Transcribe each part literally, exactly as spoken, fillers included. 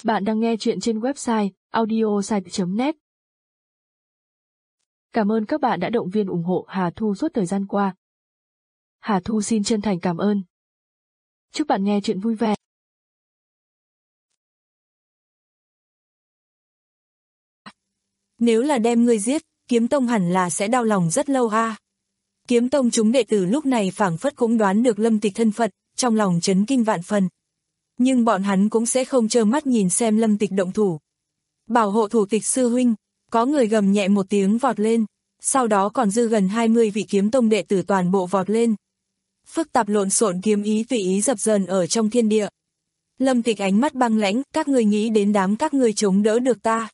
Bạn đang nghe chuyện trên website audiosite chấm net. Cảm ơn các bạn đã động viên ủng hộ Hà Thu suốt thời gian qua. Hà Thu xin chân thành cảm ơn. Chúc bạn nghe chuyện vui vẻ. Nếu là đem ngươi giết, Kiếm Tông hẳn là sẽ đau lòng rất lâu ha. Kiếm Tông chúng đệ tử lúc này phảng phất cũng đoán được Lâm Tịch thân phận, trong lòng chấn kinh vạn phần. Nhưng bọn hắn cũng sẽ không trơ mắt nhìn xem Lâm Tịch động thủ. Bảo hộ thủ tịch sư huynh, có người gầm nhẹ một tiếng vọt lên, sau đó còn dư gần hai mươi vị Kiếm Tông đệ tử toàn bộ vọt lên. Phức tạp lộn xộn kiếm ý tùy ý dập dờn ở trong thiên địa. Lâm Tịch ánh mắt băng lãnh, các ngươi nghĩ đến đám các ngươi chống đỡ được ta.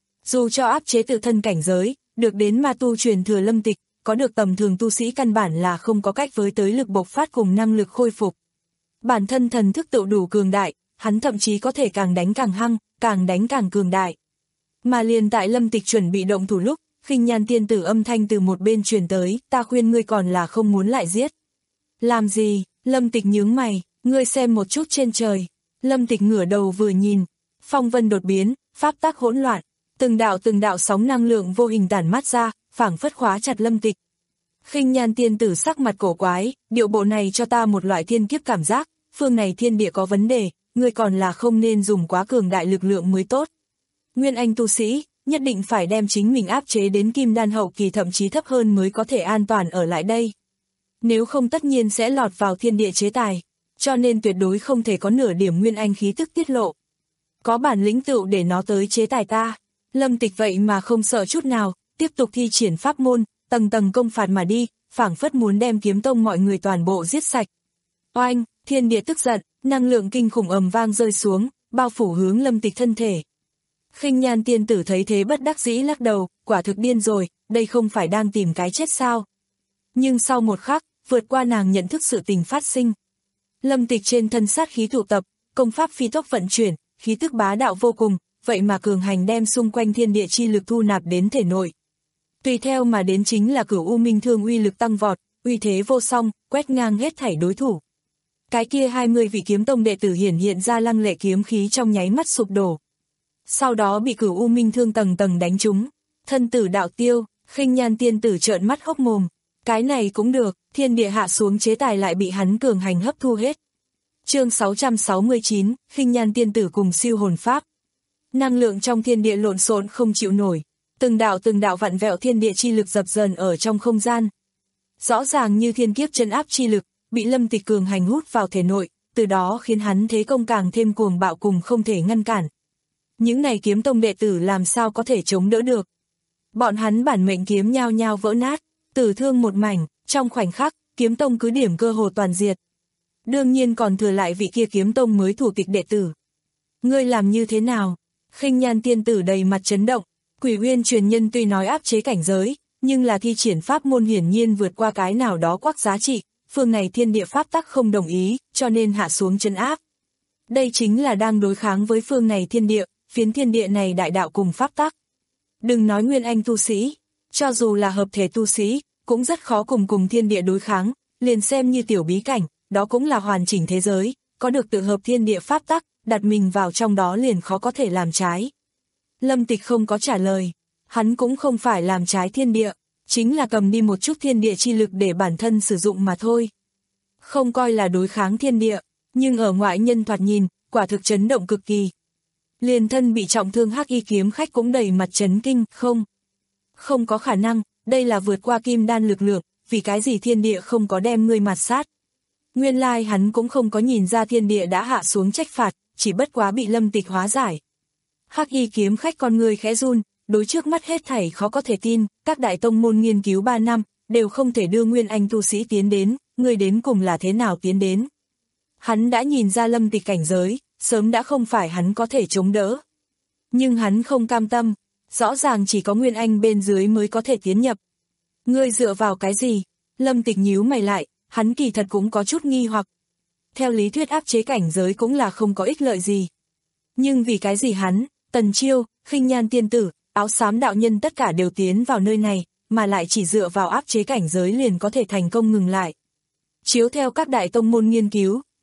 Dù cho áp chế tự thân cảnh giới, được đến ma tu truyền thừa Lâm Tịch, có được tầm thường tu sĩ căn bản là không có cách với tới lực bộc phát cùng năng lực khôi phục. Bản thân thần thức tự đủ cường đại, hắn thậm chí có thể càng đánh càng hăng, càng đánh càng cường đại. Mà liền tại Lâm Tịch chuẩn bị động thủ lúc, Khinh Nhan tiên tử âm thanh từ một bên truyền tới, ta khuyên ngươi còn là không muốn lại giết. Làm gì? Lâm Tịch nhướng mày, ngươi xem một chút trên trời. Lâm Tịch ngửa đầu vừa nhìn, phong vân đột biến, pháp tắc hỗn loạn, từng đạo từng đạo sóng năng lượng vô hình tản mát ra, phảng phất khóa chặt Lâm Tịch. Khinh Nhan tiên tử sắc mặt cổ quái, điệu bộ này cho ta một loại thiên kiếp cảm giác, phương này thiên địa có vấn đề, ngươi còn là không nên dùng quá cường đại lực lượng mới tốt. Nguyên anh tu sĩ, nhất định phải đem chính mình áp chế đến kim đan hậu kỳ thậm chí thấp hơn mới có thể an toàn ở lại đây. Nếu không tất nhiên sẽ lọt vào thiên địa chế tài, cho nên tuyệt đối không thể có nửa điểm nguyên anh khí tức tiết lộ. Có bản lĩnh tựu để nó tới chế tài ta. Lâm Tịch vậy mà không sợ chút nào, tiếp tục thi triển pháp môn, tầng tầng công phạt mà đi, phảng phất muốn đem Kiếm Tông mọi người toàn bộ giết sạch. Oanh, thiên địa tức giận, năng lượng kinh khủng ầm vang rơi xuống, bao phủ hướng Lâm Tịch thân thể. Khinh Nhan tiên tử thấy thế bất đắc dĩ lắc đầu, quả thực điên rồi, đây không phải đang tìm cái chết sao. Nhưng sau một khắc, vượt qua nàng nhận thức sự tình phát sinh. Lâm Tịch trên thân sát khí tụ tập, công pháp phi tốc vận chuyển, khí tức bá đạo vô cùng, vậy mà cường hành đem xung quanh thiên địa chi lực thu nạp đến thể nội. Tùy theo mà đến chính là Cửu U Minh Thương uy lực tăng vọt, uy thế vô song, quét ngang hết thảy đối thủ. Cái kia hai mươi vị Kiếm Tông đệ tử hiển hiện ra lăng lệ kiếm khí trong nháy mắt sụp đổ. Sau đó bị Cửu U Minh Thương tầng tầng đánh trúng, thân tử đạo tiêu, Khinh Nhan tiên tử trợn mắt hốc mồm. Cái này cũng được, thiên địa hạ xuống chế tài lại bị hắn cường hành hấp thu hết. Chương sáu trăm sáu mươi chín, Khinh Nhan tiên tử cùng siêu hồn pháp. Năng lượng trong thiên địa lộn xộn không chịu nổi, từng đạo từng đạo vặn vẹo thiên địa chi lực dập dờn ở trong không gian. Rõ ràng như thiên kiếp chân áp chi lực, bị Lâm Tịch cường hành hút vào thể nội, từ đó khiến hắn thế công càng thêm cuồng bạo cùng không thể ngăn cản. Những này Kiếm Tông đệ tử làm sao có thể chống đỡ được. Bọn hắn bản mệnh kiếm nhao nhao vỡ nát, tử thương một mảnh, trong khoảnh khắc, Kiếm Tông cứ điểm cơ hồ toàn diệt. Đương nhiên còn thừa lại vị kia Kiếm Tông mới thủ tịch đệ tử. Ngươi làm như thế nào? Khinh Nhan tiên tử đầy mặt chấn động, Quỷ Uyên truyền nhân tuy nói áp chế cảnh giới, nhưng là thi triển pháp môn hiển nhiên vượt qua cái nào đó quắc giá trị, phương này thiên địa pháp tắc không đồng ý, cho nên hạ xuống trấn áp. Đây chính là đang đối kháng với phương này thiên địa, phiến thiên địa này đại đạo cùng pháp tắc. Đừng nói nguyên anh tu sĩ, cho dù là hợp thể tu sĩ, cũng rất khó cùng cùng thiên địa đối kháng, liền xem như tiểu bí cảnh, đó cũng là hoàn chỉnh thế giới, có được tự hợp thiên địa pháp tắc, đặt mình vào trong đó liền khó có thể làm trái. Lâm Tịch không có trả lời, hắn cũng không phải làm trái thiên địa, chính là cầm đi một chút thiên địa chi lực để bản thân sử dụng mà thôi. Không coi là đối kháng thiên địa, nhưng ở ngoại nhân thoạt nhìn, quả thực chấn động cực kỳ. Liền thân bị trọng thương Hắc Y kiếm khách cũng đầy mặt chấn kinh, không. Không có khả năng, đây là vượt qua kim đan lực lượng, vì cái gì thiên địa không có đem ngươi mạt sát. Nguyên lai hắn cũng không có nhìn ra thiên địa đã hạ xuống trách phạt, chỉ bất quá bị Lâm Tịch hóa giải. Hắc Y kiếm khách con người khẽ run, đối trước mắt hết thảy khó có thể tin, các đại tông môn nghiên cứu ba năm, đều không thể đưa nguyên anh tu sĩ tiến đến, người đến cùng là thế nào tiến đến. Hắn đã nhìn ra Lâm Tịch cảnh giới, sớm đã không phải hắn có thể chống đỡ. Nhưng hắn không cam tâm, rõ ràng chỉ có nguyên anh bên dưới mới có thể tiến nhập. Ngươi dựa vào cái gì? Lâm Tịch nhíu mày lại, hắn kỳ thật cũng có chút nghi hoặc. Theo lý thuyết áp chế cảnh giới cũng là không có ích lợi gì. Nhưng vì cái gì hắn, Tần Chiêu, Khinh Nhan tiên tử, áo xám đạo nhân tất cả đều tiến vào nơi này, mà lại chỉ dựa vào áp chế cảnh giới liền có thể thành công ngừng lại. Chiếu theo các đại tông môn nghiên cứu,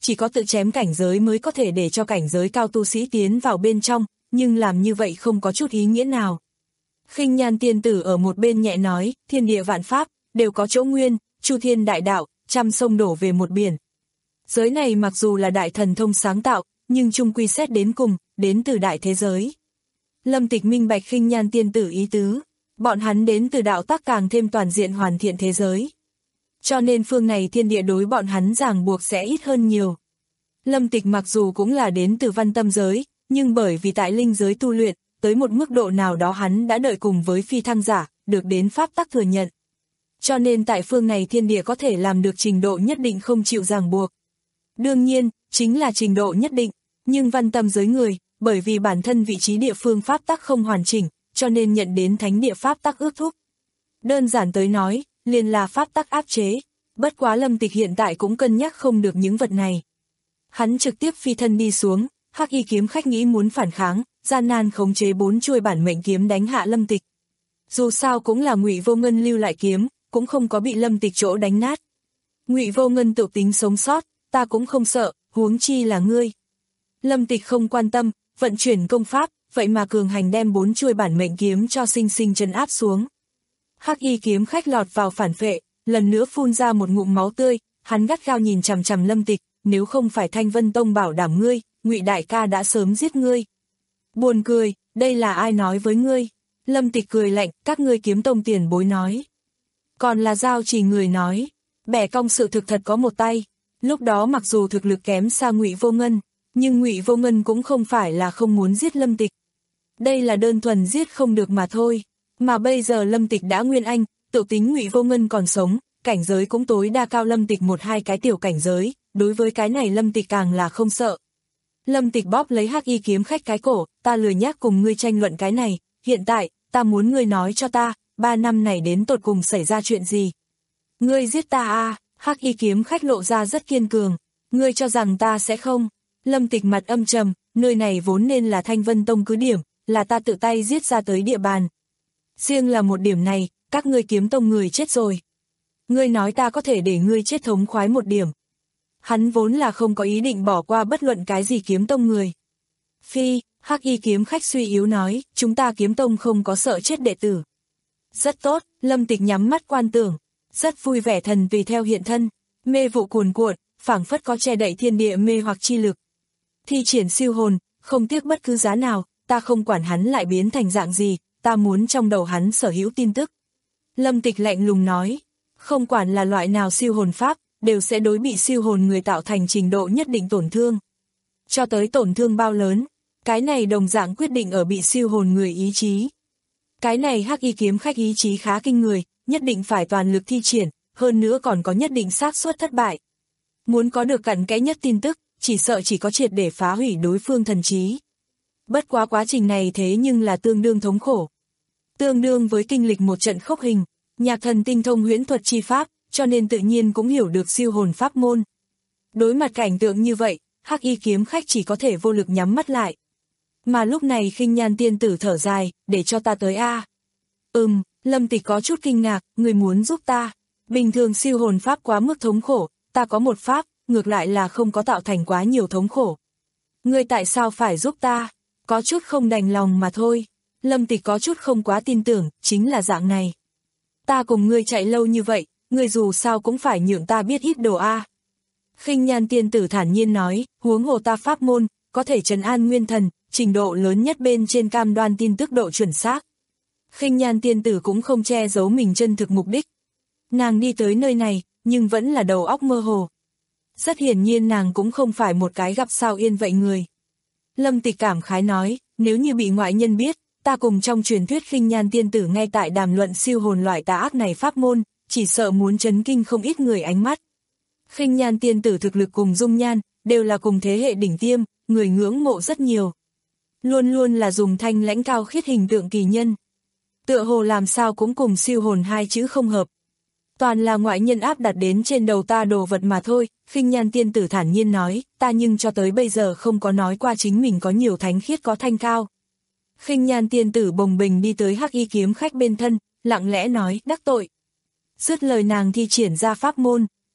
chỉ có tự chém cảnh giới mới có thể để cho cảnh giới cao tu sĩ tiến vào bên trong, nhưng làm như vậy không có chút ý nghĩa nào. Khinh Nhan tiên tử ở một bên nhẹ nói, thiên địa vạn pháp, đều có chỗ nguyên, chu thiên đại đạo, trăm sông đổ về một biển. Giới này mặc dù là đại thần thông sáng tạo, nhưng chung quy xét đến cùng, đến từ đại thế giới. Lâm Tịch minh bạch Khinh Nhan tiên tử ý tứ, bọn hắn đến từ đạo tắc càng thêm toàn diện hoàn thiện thế giới. Cho nên phương này thiên địa đối bọn hắn ràng buộc sẽ ít hơn nhiều. Lâm Tịch mặc dù cũng là đến từ văn tâm giới, nhưng bởi vì tại linh giới tu luyện, tới một mức độ nào đó hắn đã đợi cùng với phi thăng giả, được đến pháp tắc thừa nhận. Cho nên tại phương này thiên địa có thể làm được trình độ nhất định không chịu ràng buộc. Đương nhiên, chính là trình độ nhất định, nhưng văn tâm giới người, bởi vì bản thân vị trí địa phương pháp tắc không hoàn chỉnh, cho nên nhận đến thánh địa pháp tắc ước thúc. Đơn giản tới nói, liền là pháp tắc áp chế, bất quá Lâm Tịch hiện tại cũng cân nhắc không được những vật này. Hắn trực tiếp phi thân đi xuống, Hắc Y kiếm khách nghĩ muốn phản kháng, gian nan khống chế bốn chuôi bản mệnh kiếm đánh hạ Lâm Tịch. Dù sao cũng là Ngụy Vô Ngân lưu lại kiếm, cũng không có bị Lâm Tịch chỗ đánh nát. Ngụy Vô Ngân tự tính sống sót, ta cũng không sợ, huống chi là ngươi. Lâm Tịch không quan tâm, vận chuyển công pháp, vậy mà cường hành đem bốn chuôi bản mệnh kiếm cho sinh sinh trấn áp xuống. Hắc Y kiếm khách lọt vào phản vệ, lần nữa phun ra một ngụm máu tươi, hắn gắt gao nhìn chằm chằm Lâm Tịch, nếu không phải Thanh Vân Tông bảo đảm ngươi, Ngụy đại ca đã sớm giết ngươi. Buồn cười, đây là ai nói với ngươi? Lâm Tịch cười lạnh, các ngươi kiếm tông tiền bối nói. Còn là Giao Chỉ người nói, bẻ cong sự thực thật có một tay. Lúc đó mặc dù thực lực kém xa Ngụy Vô Ngân, nhưng Ngụy Vô Ngân cũng không phải là không muốn giết Lâm Tịch. Đây là đơn thuần giết không được mà thôi. Mà bây giờ Lâm Tịch đã nguyên anh, tự tính Ngụy Vô Ngân còn sống, cảnh giới cũng tối đa cao Lâm Tịch một hai cái tiểu cảnh giới, đối với cái này Lâm Tịch càng là không sợ. Lâm Tịch bóp lấy Hắc Y kiếm khách cái cổ, ta lười nhác cùng ngươi tranh luận cái này, hiện tại, ta muốn ngươi nói cho ta, ba năm này đến tột cùng xảy ra chuyện gì. Ngươi giết ta à, Hắc Y kiếm khách lộ ra rất kiên cường, ngươi cho rằng ta sẽ không. Lâm Tịch mặt âm trầm, nơi này vốn nên là Thanh Vân Tông cứ điểm, là ta tự tay giết ra tới địa bàn. Riêng là một điểm này, các ngươi kiếm tông người chết rồi. Ngươi nói ta có thể để ngươi chết thống khoái một điểm. Hắn vốn là không có ý định bỏ qua bất luận cái gì kiếm tông người. Phi, Hắc Y kiếm khách suy yếu nói, chúng ta kiếm tông không có sợ chết đệ tử. Rất tốt, Lâm Tịch nhắm mắt quan tưởng, rất vui vẻ thần tùy theo hiện thân, mê vụ cuồn cuộn, phảng phất có che đậy thiên địa mê hoặc chi lực. Thi triển siêu hồn, không tiếc bất cứ giá nào, ta không quản hắn lại biến thành dạng gì, ta muốn trong đầu hắn sở hữu tin tức. Lâm Tịch lạnh lùng nói, không quản là loại nào siêu hồn pháp, đều sẽ đối bị siêu hồn người tạo thành trình độ nhất định tổn thương. Cho tới tổn thương bao lớn, cái này đồng dạng quyết định ở bị siêu hồn người ý chí. Cái này Hắc Y kiếm khách ý chí khá kinh người, nhất định phải toàn lực thi triển, hơn nữa còn có nhất định xác suất thất bại. Muốn có được cặn kẽ nhất tin tức, chỉ sợ chỉ có triệt để phá hủy đối phương thần trí. Bất quá quá trình này thế nhưng là tương đương thống khổ. Tương đương với kinh lịch một trận khốc hình, Nhạc Thần tinh thông huyễn thuật chi pháp, cho nên tự nhiên cũng hiểu được siêu hồn pháp môn. Đối mặt cảnh tượng như vậy, Hắc Y kiếm khách chỉ có thể vô lực nhắm mắt lại. Mà lúc này Khinh Nhan tiên tử thở dài, để cho ta tới a. À. Ừm, Lâm Tịch có chút kinh ngạc, người muốn giúp ta. Bình thường siêu hồn pháp quá mức thống khổ, ta có một pháp, ngược lại là không có tạo thành quá nhiều thống khổ. Ngươi tại sao phải giúp ta? Có chút không đành lòng mà thôi. Lâm Tịch có chút không quá tin tưởng, chính là dạng này. Ta cùng ngươi chạy lâu như vậy, ngươi dù sao cũng phải nhượng ta biết ít đồ a. Khinh Nhan tiên tử thản nhiên nói, huống hồ ta pháp môn, có thể trấn an nguyên thần, trình độ lớn nhất bên trên cam đoan tin tức độ chuẩn xác. Khinh Nhan tiên tử cũng không che giấu mình chân thực mục đích. Nàng đi tới nơi này, nhưng vẫn là đầu óc mơ hồ. Rất hiển nhiên nàng cũng không phải một cái gặp sao yên vậy người. Lâm Tịch cảm khái nói, nếu như bị ngoại nhân biết, ta cùng trong truyền thuyết Khinh Nhan tiên tử ngay tại đàm luận siêu hồn loại tà ác này pháp môn, chỉ sợ muốn chấn kinh không ít người ánh mắt. Khinh Nhan tiên tử thực lực cùng dung nhan, đều là cùng thế hệ đỉnh tiêm, người ngưỡng mộ rất nhiều. Luôn luôn là dùng thanh lãnh cao khiết hình tượng kỳ nhân. Tựa hồ làm sao cũng cùng siêu hồn hai chữ không hợp. Toàn là ngoại nhân áp đặt đến trên đầu ta đồ vật mà thôi, Khinh Nhan tiên tử thản nhiên nói, ta nhưng cho tới bây giờ không có nói qua chính mình có nhiều thánh khiết có thanh cao. Khinh Nhan tiên tử bồng bềnh đi tới Hắc Y kiếm khách bên thân, lặng lẽ nói, đắc tội. Dứt lời nàng thi triển ra pháp môn,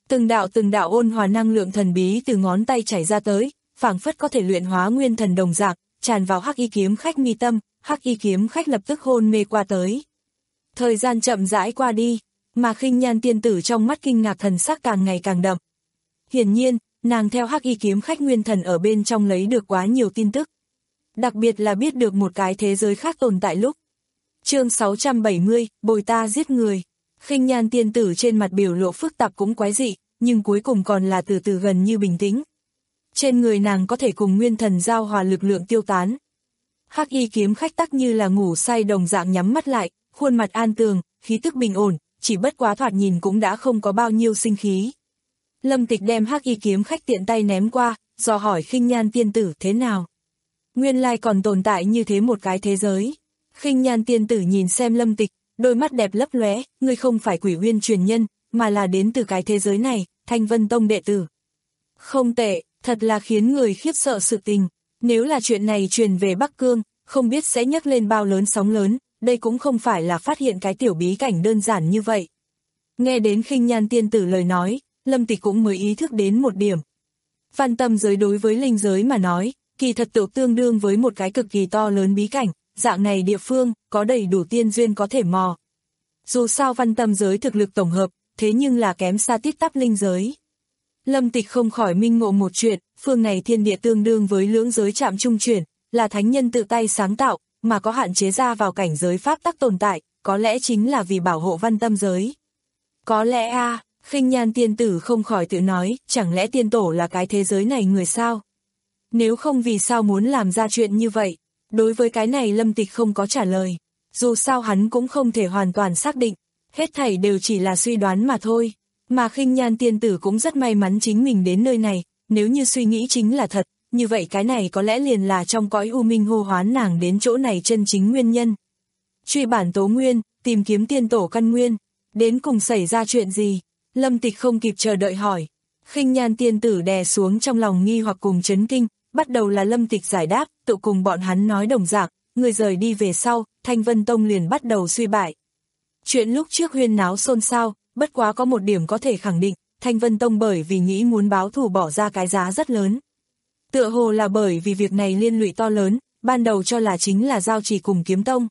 Từng đạo từng đạo ôn hòa năng lượng thần bí từ ngón tay chảy ra tới, phảng phất có thể luyện hóa nguyên thần đồng dạng, tràn vào Hắc Y kiếm khách mi tâm, Hắc Y kiếm khách lập tức hôn mê qua tới. Thời gian chậm rãi qua đi, mà Khinh Nhan tiên tử trong mắt kinh ngạc thần sắc càng ngày càng đậm. Hiển nhiên, nàng theo Hắc Y kiếm khách nguyên thần ở bên trong lấy được quá nhiều tin tức. Đặc biệt là biết được một cái thế giới khác tồn tại lúc. Chương sáu trăm bảy mươi, bồi ta giết người. Khinh Nhan tiên tử trên mặt biểu lộ phức tạp cũng quái dị, nhưng cuối cùng còn là từ từ gần như bình tĩnh. Trên người nàng có thể cùng nguyên thần giao hòa lực lượng tiêu tán. Hắc Y kiếm khách tắc như là ngủ say đồng dạng nhắm mắt lại, khuôn mặt an tường, khí tức bình ổn, chỉ bất quá thoạt nhìn cũng đã không có bao nhiêu sinh khí. Lâm Tịch đem Hắc Y kiếm khách tiện tay ném qua, dò hỏi Khinh Nhan tiên tử thế nào. Nguyên lai còn tồn tại như thế một cái thế giới. Khinh Nhan tiên tử nhìn xem Lâm Tịch, đôi mắt đẹp lấp lóe, ngươi không phải Quỷ Uyên truyền nhân, mà là đến từ cái thế giới này, Thanh Vân Tông đệ tử. Không tệ, thật là khiến người khiếp sợ sự tình. Nếu là chuyện này truyền về Bắc Cương, không biết sẽ nhấc lên bao lớn sóng lớn, đây cũng không phải là phát hiện cái tiểu bí cảnh đơn giản như vậy. Nghe đến Khinh Nhan tiên tử lời nói, Lâm Tịch cũng mới ý thức đến một điểm. Văn tâm giới đối với linh giới mà nói, kỳ thật tự tương đương với một cái cực kỳ to lớn bí cảnh, dạng này địa phương, có đầy đủ tiên duyên có thể mò. Dù sao văn tâm giới thực lực tổng hợp, thế nhưng là kém xa tít tắp linh giới. Lâm Tịch không khỏi minh ngộ một chuyện, phương này thiên địa tương đương với lưỡng giới chạm trung chuyển, là thánh nhân tự tay sáng tạo, mà có hạn chế ra vào cảnh giới pháp tắc tồn tại, có lẽ chính là vì bảo hộ văn tâm giới. Có lẽ a à, Khinh Nhan tiên tử không khỏi tự nói, chẳng lẽ tiên tổ là cái thế giới này người sao? Nếu không vì sao muốn làm ra chuyện như vậy? Đối với cái này Lâm Tịch không có trả lời. Dù sao hắn cũng không thể hoàn toàn xác định. Hết thảy đều chỉ là suy đoán mà thôi. Mà Khinh Nhan tiên tử cũng rất may mắn chính mình đến nơi này. Nếu như suy nghĩ chính là thật, như vậy cái này có lẽ liền là trong cõi u minh hô hoán nàng đến chỗ này chân chính nguyên nhân. Truy bản tố nguyên, tìm kiếm tiên tổ căn nguyên. Đến cùng xảy ra chuyện gì? Lâm Tịch không kịp chờ đợi hỏi. Khinh Nhan tiên tử đè xuống trong lòng nghi hoặc cùng chấn kinh. Bắt đầu là Lâm Tịch giải đáp, tự cùng bọn hắn nói đồng dạng, người rời đi về sau, Thanh Vân Tông liền bắt đầu suy bại. Chuyện lúc trước huyên náo xôn xao, bất quá có một điểm có thể khẳng định, Thanh Vân Tông bởi vì nghĩ muốn báo thù bỏ ra cái giá rất lớn. Tựa hồ là bởi vì việc này liên lụy to lớn, ban đầu cho là chính là giao chỉ cùng kiếm tông.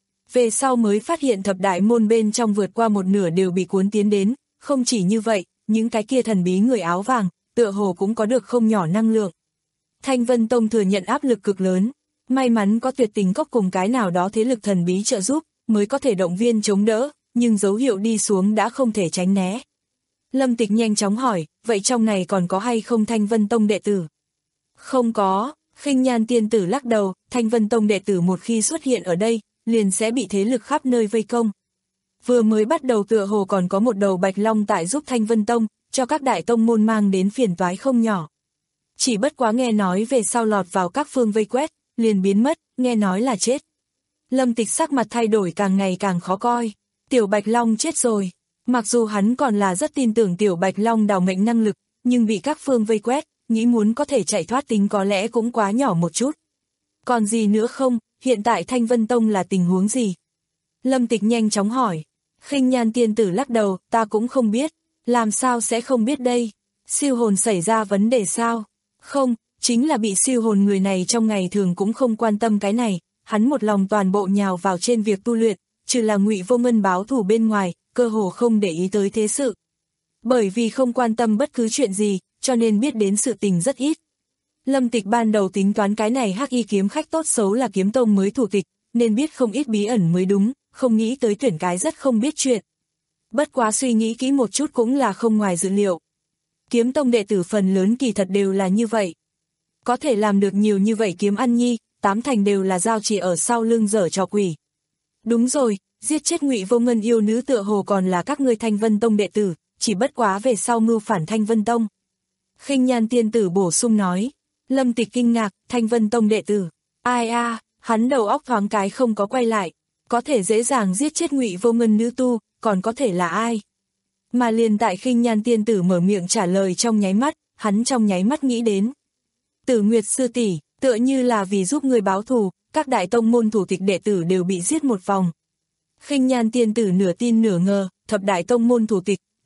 Về sau mới phát hiện thập đại môn bên trong vượt qua một nửa đều bị cuốn tiến đến, không chỉ như vậy, những cái kia thần bí người áo vàng, tựa hồ cũng có được không nhỏ năng lượng. Thanh Vân Tông thừa nhận áp lực cực lớn, may mắn có Tuyệt Tình Cốc cùng cái nào đó thế lực thần bí trợ giúp, mới có thể động viên chống đỡ, nhưng dấu hiệu đi xuống đã không thể tránh né. Lâm Tịch nhanh chóng hỏi, vậy trong này còn có hay không Thanh Vân Tông đệ tử? Không có, Khinh Nhan tiên tử lắc đầu, Thanh Vân Tông đệ tử một khi xuất hiện ở đây, liền sẽ bị thế lực khắp nơi vây công. Vừa mới bắt đầu tựa hồ còn có một đầu Bạch Long tại giúp Thanh Vân Tông, cho các đại tông môn mang đến phiền toái không nhỏ. Chỉ bất quá nghe nói về sau lọt vào các phương vây quét, liền biến mất, nghe nói là chết. Lâm Tịch sắc mặt thay đổi càng ngày càng khó coi. Tiểu Bạch Long chết rồi. Mặc dù hắn còn là rất tin tưởng Tiểu Bạch Long đào mệnh năng lực, nhưng bị các phương vây quét, nghĩ muốn có thể chạy thoát tính có lẽ cũng quá nhỏ một chút. Còn gì nữa không, hiện tại Thanh Vân Tông là tình huống gì? Lâm Tịch nhanh chóng hỏi. Khinh Nhan tiên tử lắc đầu, ta cũng không biết. Làm sao sẽ không biết đây? Siêu hồn xảy ra vấn đề sao? Không, chính là bị siêu hồn người này trong ngày thường cũng không quan tâm cái này, hắn một lòng toàn bộ nhào vào trên việc tu luyện, trừ là Ngụy Vô Ngân báo thù bên ngoài, cơ hồ không để ý tới thế sự. Bởi vì không quan tâm bất cứ chuyện gì, cho nên biết đến sự tình rất ít. Lâm Tịch ban đầu tính toán cái này Hắc Y kiếm khách tốt xấu là kiếm tông mới thủ tịch, nên biết không ít bí ẩn mới đúng, không nghĩ tới tuyển cái rất không biết chuyện. Bất quá suy nghĩ kỹ một chút cũng là không ngoài dự liệu. Kiếm tông đệ tử phần lớn kỳ thật đều là như vậy. Có thể làm được nhiều như vậy kiếm ăn nhi, tám thành đều là giao chỉ ở sau lưng dở trò quỷ. Đúng rồi, giết chết Ngụy Vô Ngân yêu nữ tựa hồ còn là các ngươi Thanh Vân Tông đệ tử, chỉ bất quá về sau mưu phản Thanh Vân Tông. Khinh Nhan tiên tử bổ sung nói. Lâm Tịch kinh ngạc, Thanh Vân Tông đệ tử. Ai a, à, hắn đầu óc thoáng cái không có quay lại. Có thể dễ dàng giết chết Ngụy Vô Ngân nữ tu, còn có thể là ai? Mà liền tại Khinh Nhan tiên tử mở miệng trả lời trong nháy mắt, hắn trong nháy mắt nghĩ đến. Tử Nguyệt sư tỷ, tựa như là vì giúp người báo thù, các đại tông môn thủ tịch đệ tử đều bị giết một vòng. Khinh Nhan tiên tử nửa tin nửa ngờ, thập đại tông môn thủ tịch,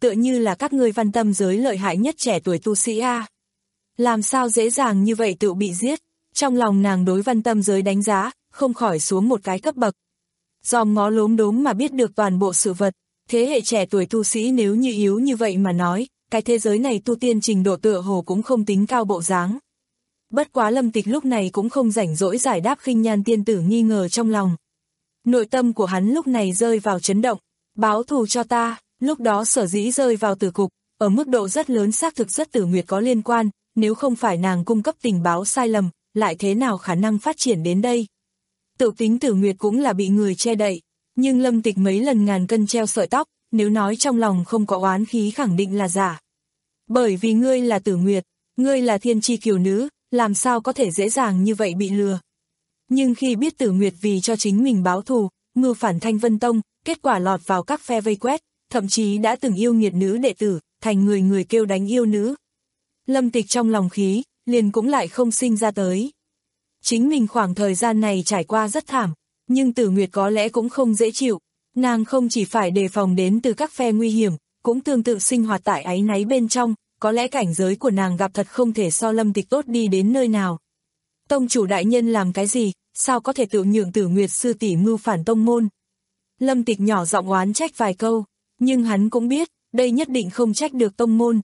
tựa như là các ngươi văn tâm giới lợi hại nhất trẻ tuổi tu sĩ a. Làm sao dễ dàng như vậy tự bị giết, trong lòng nàng đối văn tâm giới đánh giá, không khỏi xuống một cái cấp bậc. Dòm ngó lốm đốm mà biết được toàn bộ sự vật, thế hệ trẻ tuổi tu sĩ nếu như yếu như vậy mà nói, cái thế giới này tu tiên trình độ tựa hồ cũng không tính cao bộ dáng. Bất quá Lâm Tịch lúc này cũng không rảnh rỗi giải đáp Khinh Nhan tiên tử nghi ngờ trong lòng. Nội tâm của hắn lúc này rơi vào chấn động, báo thù cho ta, lúc đó sở dĩ rơi vào tử cục, ở mức độ rất lớn xác thực rất Tử Nguyệt có liên quan, nếu không phải nàng cung cấp tình báo sai lầm, lại thế nào khả năng phát triển đến đây. Tự tính Tử Nguyệt cũng là bị người che đậy, nhưng Lâm Tịch mấy lần ngàn cân treo sợi tóc, nếu nói trong lòng không có oán khí khẳng định là giả. Bởi vì ngươi là Tử Nguyệt, ngươi là thiên chi kiều nữ, làm sao có thể dễ dàng như vậy bị lừa. Nhưng khi biết Tử Nguyệt vì cho chính mình báo thù, mưu phản Thanh Vân Tông, kết quả lọt vào các phe vây quét, thậm chí đã từng yêu nghiệt nữ đệ tử, thành người người kêu đánh yêu nữ. Lâm Tịch trong lòng khí, liền cũng lại không sinh ra tới. Chính mình khoảng thời gian này trải qua rất thảm, nhưng Tử Nguyệt có lẽ cũng không dễ chịu, nàng không chỉ phải đề phòng đến từ các phe nguy hiểm, cũng tương tự sinh hoạt tại áy náy bên trong, có lẽ cảnh giới của nàng gặp thật không thể so Lâm Tịch tốt đi đến nơi nào. Tông chủ đại nhân làm cái gì, sao có thể tự nhượng Tử Nguyệt sư tỷ mưu phản tông môn. Lâm Tịch nhỏ giọng oán trách vài câu, nhưng hắn cũng biết, đây nhất định không trách được tông môn.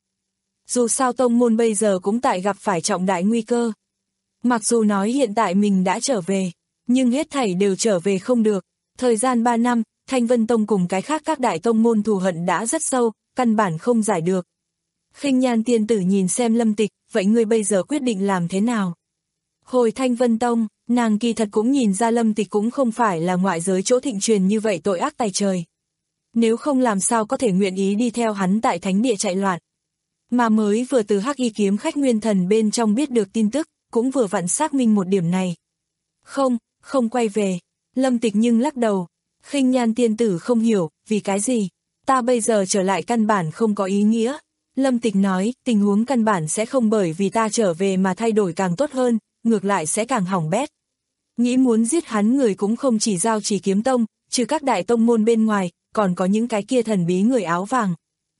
Dù sao tông môn bây giờ cũng tại gặp phải trọng đại nguy cơ. Mặc dù nói hiện tại mình đã trở về, nhưng hết thảy đều trở về không được. Thời gian ba năm, Thanh Vân Tông cùng cái khác các đại tông môn thù hận đã rất sâu, căn bản không giải được. Khinh Nhan tiên tử nhìn xem Lâm Tịch, vậy ngươi bây giờ quyết định làm thế nào? Hồi Thanh Vân Tông, nàng kỳ thật cũng nhìn ra Lâm Tịch cũng không phải là ngoại giới chỗ thịnh truyền như vậy tội ác tày trời. Nếu không làm sao có thể nguyện ý đi theo hắn tại thánh địa chạy loạn. Mà mới vừa từ Hắc Y kiếm khách nguyên thần bên trong biết được tin tức, cũng vừa vặn xác minh một điểm này. Không, không quay về. Lâm Tịch nhưng lắc đầu. Khinh Nhan tiên tử không hiểu, vì cái gì? Ta bây giờ trở lại căn bản không có ý nghĩa. Lâm Tịch nói, tình huống căn bản sẽ không bởi vì ta trở về mà thay đổi càng tốt hơn, ngược lại sẽ càng hỏng bét. Nghĩ muốn giết hắn người cũng không chỉ Giao Chỉ Kiếm Tông, trừ các đại tông môn bên ngoài, còn có những cái kia thần bí người áo vàng.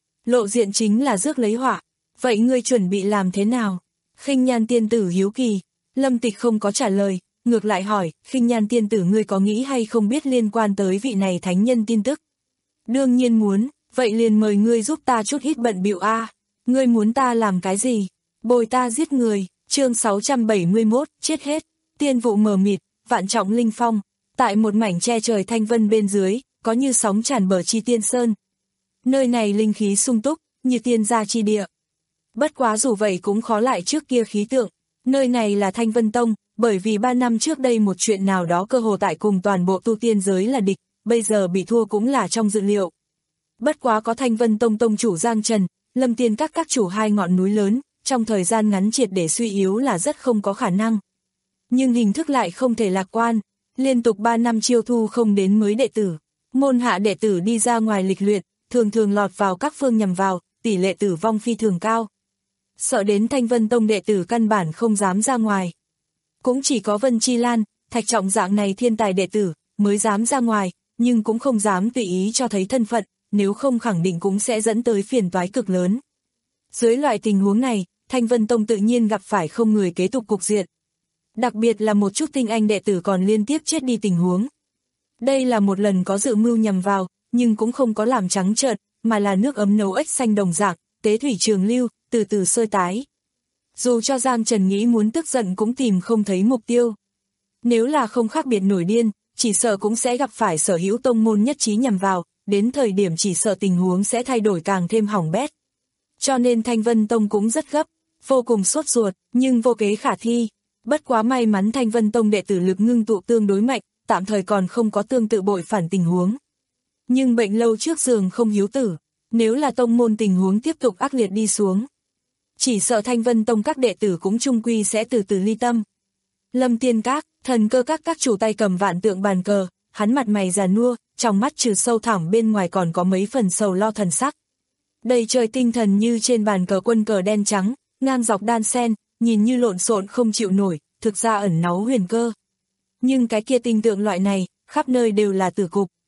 Lộ diện chính là rước lấy họa. Vậy ngươi chuẩn bị làm thế nào? Khinh Nhan tiên tử hiếu kỳ. Lâm Tịch không có trả lời, ngược lại hỏi, Khinh Nhan tiên tử ngươi có nghĩ hay không biết liên quan tới vị này thánh nhân tin tức? Đương nhiên muốn, vậy liền mời ngươi giúp ta chút ít bận bịu a. Ngươi muốn ta làm cái gì? Bồi ta giết người. Chương sáu trăm bảy mươi mốt, chết hết. Tiên vụ mờ mịt, vạn trọng linh phong. Tại một mảnh che trời thanh vân bên dưới, có như sóng tràn bờ chi tiên sơn. Nơi này linh khí sung túc, như tiên gia chi địa. Bất quá dù vậy cũng khó lại trước kia khí tượng. Nơi này là Thanh Vân Tông, bởi vì ba năm trước đây một chuyện nào đó cơ hồ tại cùng toàn bộ tu tiên giới là địch, bây giờ bị thua cũng là trong dự liệu. Bất quá có Thanh Vân Tông tông chủ Giang Trần, Lâm Tiên các các chủ hai ngọn núi lớn, trong thời gian ngắn triệt để suy yếu là rất không có khả năng. Nhưng hình thức lại không thể lạc quan, liên tục ba năm chiêu thu không đến mới đệ tử. Môn hạ đệ tử đi ra ngoài lịch luyện, thường thường lọt vào các phương nhằm vào, tỷ lệ tử vong phi thường cao. Sợ đến Thanh Vân Tông đệ tử căn bản không dám ra ngoài. Cũng chỉ có Vân Chi Lan, Thạch Trọng dạng này thiên tài đệ tử, mới dám ra ngoài, nhưng cũng không dám tùy ý cho thấy thân phận, nếu không khẳng định cũng sẽ dẫn tới phiền toái cực lớn. Dưới loại tình huống này, Thanh Vân Tông tự nhiên gặp phải không người kế tục cục diện. Đặc biệt là một chút tinh anh đệ tử còn liên tiếp chết đi tình huống. Đây là một lần có dự mưu nhằm vào, nhưng cũng không có làm trắng trợn, mà là nước ấm nấu ếch xanh đồng dạng, tế thủy trường lưu, từ từ sơi tái. Dù cho Giang Trần nghĩ muốn tức giận cũng tìm không thấy mục tiêu. Nếu là không khác biệt nổi điên, chỉ sợ cũng sẽ gặp phải sở hữu tông môn nhất trí nhằm vào, đến thời điểm chỉ sợ tình huống sẽ thay đổi càng thêm hỏng bét. Cho nên Thanh Vân Tông cũng rất gấp, vô cùng sốt ruột, nhưng vô kế khả thi. Bất quá may mắn Thanh Vân Tông đệ tử lực ngưng tụ tương đối mạnh, tạm thời còn không có tương tự bội phản tình huống. Nhưng bệnh lâu trước giường không hiếu tử, nếu là tông môn tình huống tiếp tục ác liệt đi xuống, chỉ sợ Thanh Vân Tông các đệ tử cũng chung quy sẽ từ từ ly tâm. Lâm Tiên các, Thần Cơ các các chủ tay cầm vạn tượng bàn cờ, hắn mặt mày già nua, trong mắt trừ sâu thẳm bên ngoài còn có mấy phần sầu lo thần sắc. Đầy trời tinh thần như trên bàn cờ quân cờ đen trắng, ngang dọc đan sen, nhìn như lộn xộn không chịu nổi, thực ra ẩn náu huyền cơ. Nhưng cái kia tinh tượng loại này, khắp nơi đều là tử cục.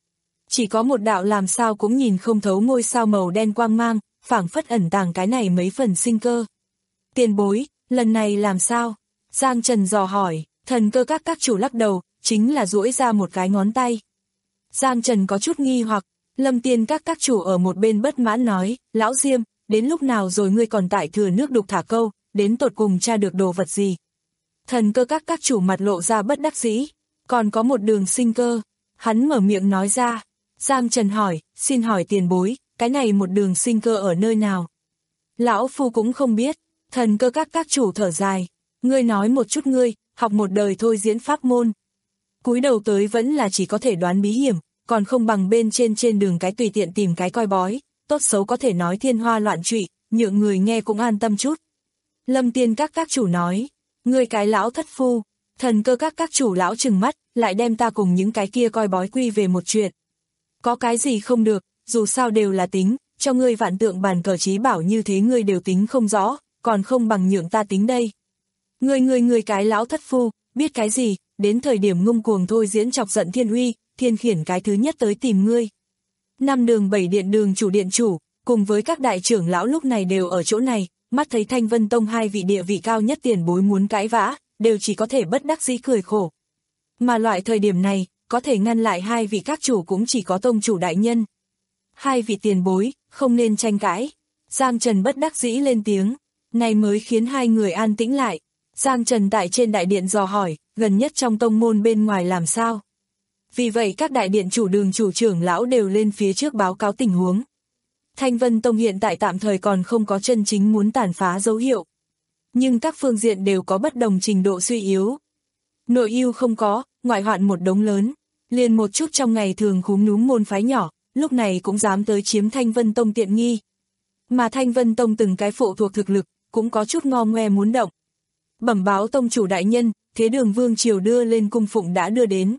Chỉ có một đạo làm sao cũng nhìn không thấu ngôi sao màu đen quang mang, phảng phất ẩn tàng cái này mấy phần sinh cơ. Tiền bối, lần này làm sao? Giang Trần dò hỏi, thần cơ các các chủ lắc đầu, chính là duỗi ra một cái ngón tay. Giang Trần có chút nghi hoặc, Lâm Tiên các các chủ ở một bên bất mãn nói, lão Diêm, đến lúc nào rồi ngươi còn tại thừa nước đục thả câu, đến tột cùng tra được đồ vật gì? Thần cơ các các chủ mặt lộ ra bất đắc dĩ, còn có một đường sinh cơ. Hắn mở miệng nói ra. Giang Trần hỏi, xin hỏi tiền bối, cái này một đường sinh cơ ở nơi nào? Lão Phu cũng không biết. Thần cơ các các chủ thở dài. Ngươi nói một chút ngươi, học một đời thôi diễn pháp môn. Cúi đầu tới vẫn là chỉ có thể đoán bí hiểm, còn không bằng bên trên trên đường cái tùy tiện tìm cái coi bói, tốt xấu có thể nói thiên hoa loạn trụy, nhượng người nghe cũng an tâm chút. Lâm Tiên các các chủ nói, ngươi cái lão thất phu. Thần cơ các các chủ lão trừng mắt, lại đem ta cùng những cái kia coi bói quy về một chuyện. Có cái gì không được, dù sao đều là tính, cho ngươi vạn tượng bàn cờ trí bảo như thế ngươi đều tính không rõ, còn không bằng nhượng ta tính đây. Ngươi ngươi ngươi cái lão thất phu, biết cái gì, đến thời điểm ngông cuồng thôi diễn chọc giận thiên uy, thiên khiển cái thứ nhất tới tìm ngươi. Năm đường bảy điện đường chủ điện chủ, cùng với các đại trưởng lão lúc này đều ở chỗ này, mắt thấy Thanh Vân Tông hai vị địa vị cao nhất tiền bối muốn cãi vã, đều chỉ có thể bất đắc dĩ cười khổ. Mà loại thời điểm này, có thể ngăn lại hai vị các chủ cũng chỉ có tông chủ đại nhân. Hai vị tiền bối, không nên tranh cãi. Giang Trần bất đắc dĩ lên tiếng, này mới khiến hai người an tĩnh lại. Giang Trần tại trên đại điện dò hỏi, gần nhất trong tông môn bên ngoài làm sao? Vì vậy các đại điện chủ đường chủ trưởng lão đều lên phía trước báo cáo tình huống. Thanh Vân Tông hiện tại tạm thời còn không có chân chính muốn tàn phá dấu hiệu. Nhưng các phương diện đều có bất đồng trình độ suy yếu. Nội ưu không có, ngoại hoạn một đống lớn. Liền một chút trong ngày thường khúm núm môn phái nhỏ, lúc này cũng dám tới chiếm Thanh Vân Tông tiện nghi. Mà Thanh Vân Tông từng cái phụ thuộc thực lực, cũng có chút ngo ngoe muốn động. Bẩm báo tông chủ đại nhân, thế đường vương triều đưa lên cung phụng đã đưa đến.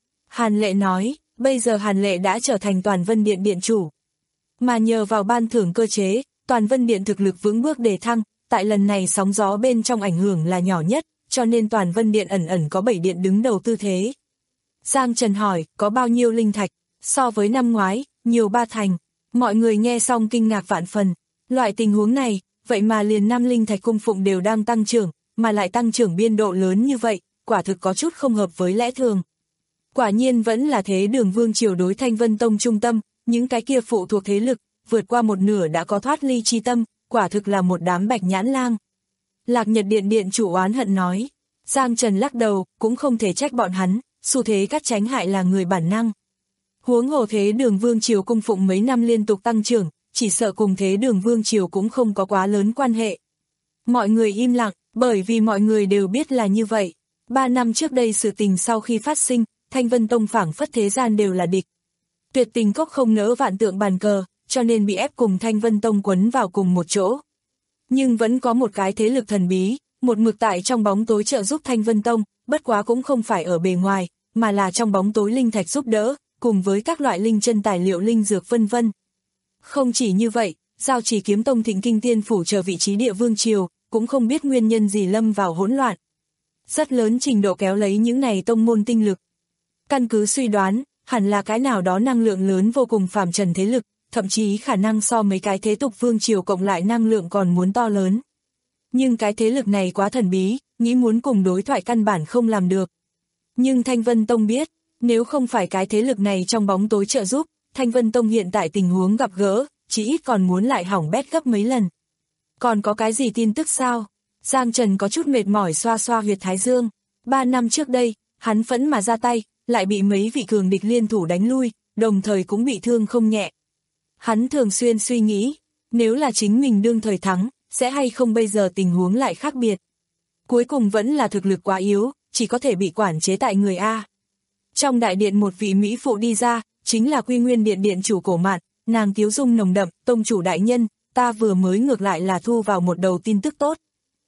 Hàn Lệ nói, bây giờ Hàn Lệ đã trở thành Toàn Vân Điện điện chủ. Mà nhờ vào ban thưởng cơ chế, Toàn Vân Điện thực lực vững bước đề thăng, tại lần này sóng gió bên trong ảnh hưởng là nhỏ nhất, cho nên Toàn Vân Điện ẩn ẩn có bảy điện đứng đầu tư thế. Giang Trần hỏi, có bao nhiêu linh thạch? So với năm ngoái, nhiều ba thành. Mọi người nghe xong kinh ngạc vạn phần. Loại tình huống này, vậy mà liền năm linh thạch cung phụng đều đang tăng trưởng, mà lại tăng trưởng biên độ lớn như vậy, quả thực có chút không hợp với lẽ thường. Quả nhiên vẫn là thế đường vương triều đối Thanh Vân Tông trung tâm, những cái kia phụ thuộc thế lực, vượt qua một nửa đã có thoát ly chi tâm, quả thực là một đám bạch nhãn lang. Lạc Nhật Điện điện chủ oán hận nói. Giang Trần lắc đầu, cũng không thể trách bọn hắn, xu thế cắt tránh hại là người bản năng. Huống hồ thế đường vương triều cung phụng mấy năm liên tục tăng trưởng, chỉ sợ cùng thế đường vương triều cũng không có quá lớn quan hệ. Mọi người im lặng, bởi vì mọi người đều biết là như vậy. Ba năm trước đây sự tình sau khi phát sinh, Thanh Vân Tông phảng phất thế gian đều là địch. Tuyệt Tình Cốc không nỡ vạn tượng bàn cờ, cho nên bị ép cùng Thanh Vân Tông quấn vào cùng một chỗ. Nhưng vẫn có một cái thế lực thần bí, một mực tại trong bóng tối trợ giúp Thanh Vân Tông, bất quá cũng không phải ở bề ngoài, mà là trong bóng tối linh thạch giúp đỡ, cùng với các loại linh chân tài liệu linh dược vân vân. Không chỉ như vậy, Giao Chỉ Kiếm Tông Thịnh Kinh Tiên phủ chờ vị trí địa vương triều, cũng không biết nguyên nhân gì lâm vào hỗn loạn. Rất lớn trình độ kéo lấy những này tông môn tinh lực. Căn cứ suy đoán, hẳn là cái nào đó năng lượng lớn vô cùng phàm trần thế lực, thậm chí khả năng so mấy cái thế tục vương triều cộng lại năng lượng còn muốn to lớn. Nhưng cái thế lực này quá thần bí, nghĩ muốn cùng đối thoại căn bản không làm được. Nhưng Thanh Vân Tông biết, nếu không phải cái thế lực này trong bóng tối trợ giúp, Thanh Vân Tông hiện tại tình huống gặp gỡ, chỉ ít còn muốn lại hỏng bét gấp mấy lần. Còn có cái gì tin tức sao? Giang Trần có chút mệt mỏi xoa xoa huyệt thái dương. Ba năm trước đây, hắn phẫn mà ra tay, lại bị mấy vị cường địch liên thủ đánh lui, đồng thời cũng bị thương không nhẹ. Hắn thường xuyên suy nghĩ, nếu là chính mình đương thời thắng, sẽ hay không bây giờ tình huống lại khác biệt. Cuối cùng vẫn là thực lực quá yếu, chỉ có thể bị quản chế tại người A. Trong đại điện một vị mỹ phụ đi ra, chính là Quy Nguyên Điện điện chủ Cổ Mạn, nàng tiếu dung nồng đậm, tông chủ đại nhân, ta vừa mới ngược lại là thu vào một đầu tin tức tốt.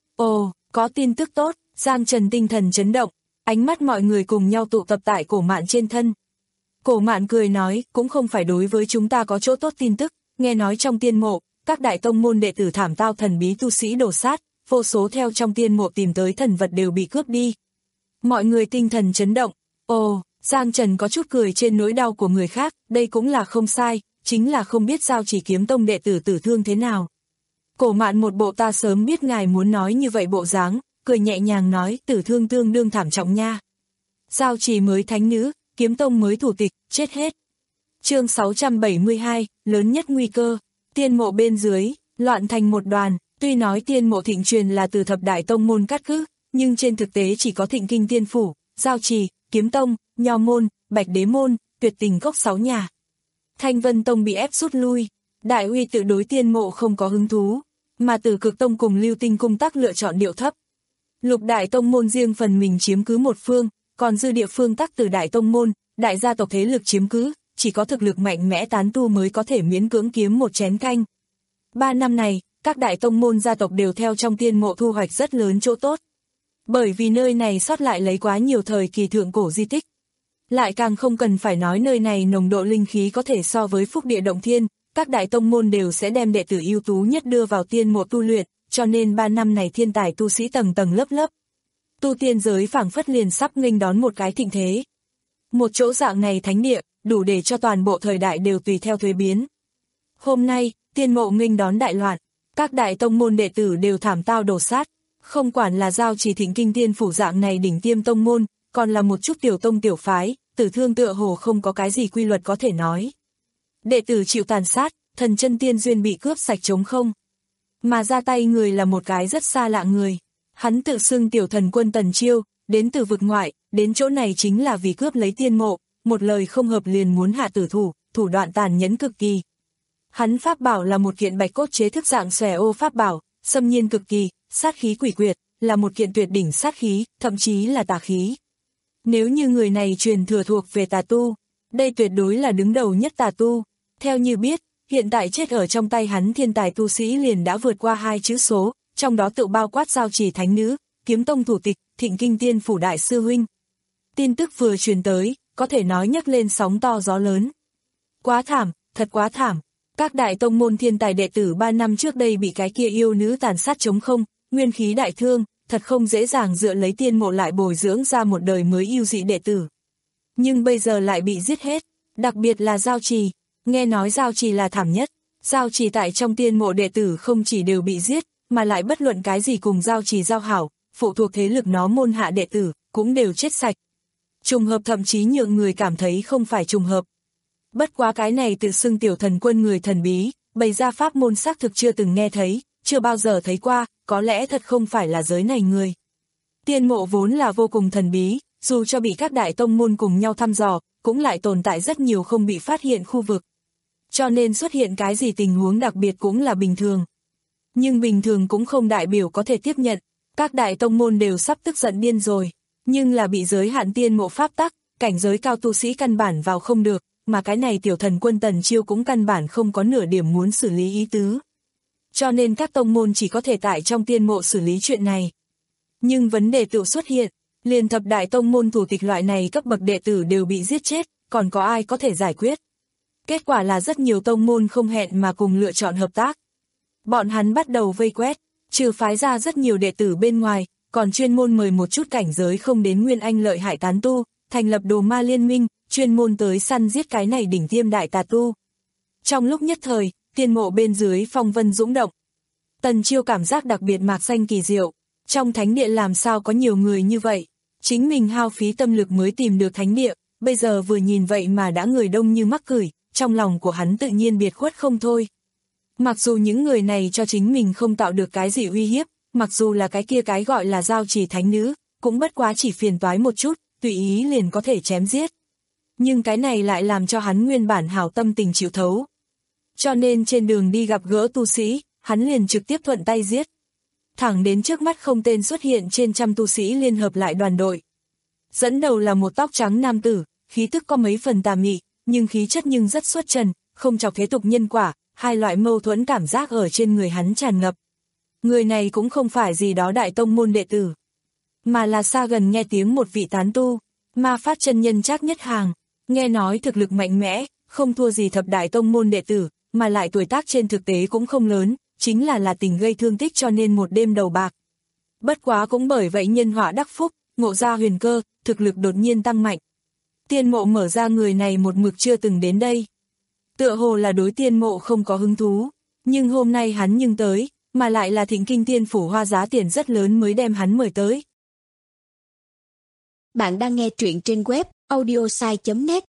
Ồ, có tin tức tốt, Giang Trần tinh thần chấn động, ánh mắt mọi người cùng nhau tụ tập tại Cổ Mạn trên thân. Cổ Mạn cười nói, cũng không phải đối với chúng ta có chỗ tốt tin tức, nghe nói trong tiên mộ, các đại tông môn đệ tử thảm tao thần bí tu sĩ đổ sát, vô số theo trong tiên mộ tìm tới thần vật đều bị cướp đi. Mọi người tinh thần chấn động, ồ, Giang Trần có chút cười trên nỗi đau của người khác, đây cũng là không sai, chính là không biết Giao Chỉ kiếm tông đệ tử tử thương thế nào. Cổ Mạn một bộ ta sớm biết ngài muốn nói như vậy bộ dáng, cười nhẹ nhàng nói tử thương tương đương thảm trọng nha. Giao Chỉ mới thánh nữ, kiếm tông mới thủ tịch, chết hết. Chương sáu trăm bảy mươi hai, lớn nhất nguy cơ, tiên mộ bên dưới, loạn thành một đoàn, tuy nói tiên mộ thịnh truyền là từ thập đại tông môn cắt cứ, nhưng trên thực tế chỉ có Thịnh Kinh Tiên Phủ, Giao Trì, Kiếm Tông, Nho Môn, Bạch Đế Môn, Tuyệt Tình Cốc sáu nhà. Thanh Vân Tông bị ép rút lui, Đại Uy tự đối tiên mộ không có hứng thú, mà Tử Cực Tông cùng Lưu Tinh Cung tác lựa chọn điệu thấp. Lục đại tông môn riêng phần mình chiếm cứ một phương, còn dư địa phương tác từ đại tông môn, đại gia tộc thế lực chiếm cứ, chỉ có thực lực mạnh mẽ tán tu mới có thể miễn cưỡng kiếm một chén canh. Ba năm này, các đại tông môn gia tộc đều theo trong tiên mộ thu hoạch rất lớn chỗ tốt. Bởi vì nơi này sót lại lấy quá nhiều thời kỳ thượng cổ di tích. Lại càng không cần phải nói nơi này nồng độ linh khí có thể so với phúc địa động thiên, các đại tông môn đều sẽ đem đệ tử ưu tú nhất đưa vào tiên mộ tu luyện, cho nên ba năm này thiên tài tu sĩ tầng tầng lớp lớp. Tu tiên giới phảng phất liền sắp nghênh đón một cái thịnh thế. Một chỗ dạng này thánh địa, đủ để cho toàn bộ thời đại đều tùy theo thuế biến. Hôm nay, tiên mộ nghênh đón đại loạn, các đại tông môn đệ tử đều thảm tao đổ sát, không quản là Giao Chỉ Thịnh Kinh Tiên Phủ dạng này đỉnh tiêm tông môn, còn là một chút tiểu tông tiểu phái, tử thương tựa hồ không có cái gì quy luật có thể nói. Đệ tử chịu tàn sát, thần chân tiên duyên bị cướp sạch trống không. Mà ra tay người là một cái rất xa lạ người, hắn tự xưng tiểu thần quân Tần Chiêu, đến từ vực ngoại, đến chỗ này chính là vì cướp lấy tiên mộ, một lời không hợp liền muốn hạ tử thủ, thủ đoạn tàn nhẫn cực kỳ. Hắn pháp bảo là một kiện bạch cốt chế thức dạng xòe ô pháp bảo, xâm nhiên cực kỳ, sát khí quỷ quyệt, là một kiện tuyệt đỉnh sát khí, thậm chí là tà khí. Nếu như người này truyền thừa thuộc về tà tu, đây tuyệt đối là đứng đầu nhất tà tu. Theo như biết, hiện tại chết ở trong tay hắn thiên tài tu sĩ liền đã vượt qua hai chữ số, trong đó tự bao quát Giao Chỉ thánh nữ, Kiếm Tông thủ tịch, Thịnh Kinh Tiên Phủ đại sư huynh. Tin tức vừa truyền tới, có thể nói nhấc lên sóng to gió lớn. Quá thảm, thật quá thảm. Các đại tông môn thiên tài đệ tử ba năm trước đây bị cái kia yêu nữ tàn sát trống không, nguyên khí đại thương, thật không dễ dàng dựa lấy tiên mộ lại bồi dưỡng ra một đời mới yêu dị đệ tử. Nhưng bây giờ lại bị giết hết, đặc biệt là Giao Trì, nghe nói Giao Trì là thảm nhất. Giao Trì tại trong tiên mộ đệ tử không chỉ đều bị giết, mà lại bất luận cái gì cùng Giao Trì giao hảo, phụ thuộc thế lực nó môn hạ đệ tử, cũng đều chết sạch. Trùng hợp thậm chí nhượng người cảm thấy không phải trùng hợp. Bất quá cái này tự xưng tiểu thần quân người thần bí, bày ra pháp môn xác thực chưa từng nghe thấy, chưa bao giờ thấy qua, có lẽ thật không phải là giới này người. Tiên mộ vốn là vô cùng thần bí, dù cho bị các đại tông môn cùng nhau thăm dò, cũng lại tồn tại rất nhiều không bị phát hiện khu vực. Cho nên xuất hiện cái gì tình huống đặc biệt cũng là bình thường. Nhưng bình thường cũng không đại biểu có thể tiếp nhận, các đại tông môn đều sắp tức giận điên rồi, nhưng là bị giới hạn tiên mộ pháp tắc, cảnh giới cao tu sĩ căn bản vào không được, mà cái này tiểu thần quân Tần Chiêu cũng căn bản không có nửa điểm muốn xử lý ý tứ. Cho nên các tông môn chỉ có thể tại trong tiên mộ xử lý chuyện này. Nhưng vấn đề tự xuất hiện, liền thập đại tông môn thủ tịch loại này cấp bậc đệ tử đều bị giết chết, còn có ai có thể giải quyết. Kết quả là rất nhiều tông môn không hẹn mà cùng lựa chọn hợp tác. Bọn hắn bắt đầu vây quét, trừ phái ra rất nhiều đệ tử bên ngoài, còn chuyên môn mời một chút cảnh giới không đến nguyên anh lợi hại tán tu, thành lập đồ ma liên minh, chuyên môn tới săn giết cái này đỉnh tiêm đại tà tu. Trong lúc nhất thời, tiên mộ bên dưới phong vân dũng động. Tần Chiêu cảm giác đặc biệt mạc xanh kỳ diệu, trong thánh địa làm sao có nhiều người như vậy, chính mình hao phí tâm lực mới tìm được thánh địa, bây giờ vừa nhìn vậy mà đã người đông như mắc cửi, trong lòng của hắn tự nhiên biệt khuất không thôi. Mặc dù những người này cho chính mình không tạo được cái gì uy hiếp, mặc dù là cái kia cái gọi là Giao Chỉ thánh nữ, cũng bất quá chỉ phiền toái một chút, tùy ý liền có thể chém giết. Nhưng cái này lại làm cho hắn nguyên bản hảo tâm tình chịu thấu. Cho nên trên đường đi gặp gỡ tu sĩ, hắn liền trực tiếp thuận tay giết. Thẳng đến trước mắt không tên xuất hiện trên trăm tu sĩ liên hợp lại đoàn đội. Dẫn đầu là một tóc trắng nam tử, khí tức có mấy phần tà mị, nhưng khí chất nhưng rất xuất trần, không chọc thế tục nhân quả, hai loại mâu thuẫn cảm giác ở trên người hắn tràn ngập. Người này cũng không phải gì đó đại tông môn đệ tử, mà là xa gần nghe tiếng một vị tán tu, ma phát chân nhân Trác Nhất Hàng, nghe nói thực lực mạnh mẽ, không thua gì thập đại tông môn đệ tử, mà lại tuổi tác trên thực tế cũng không lớn, chính là là tình gây thương tích cho nên một đêm đầu bạc. Bất quá cũng bởi vậy nhân họa đắc phúc, ngộ ra huyền cơ, thực lực đột nhiên tăng mạnh. Tiên mộ mở ra người này một mực chưa từng đến đây. Tựa hồ là đối tiên mộ không có hứng thú, nhưng hôm nay hắn nhưng tới, mà lại là Thịnh Kinh Tiên Phủ hoa giá tiền rất lớn mới đem hắn mời tới. Bạn đang nghe truyện trên web audiosai chấm net.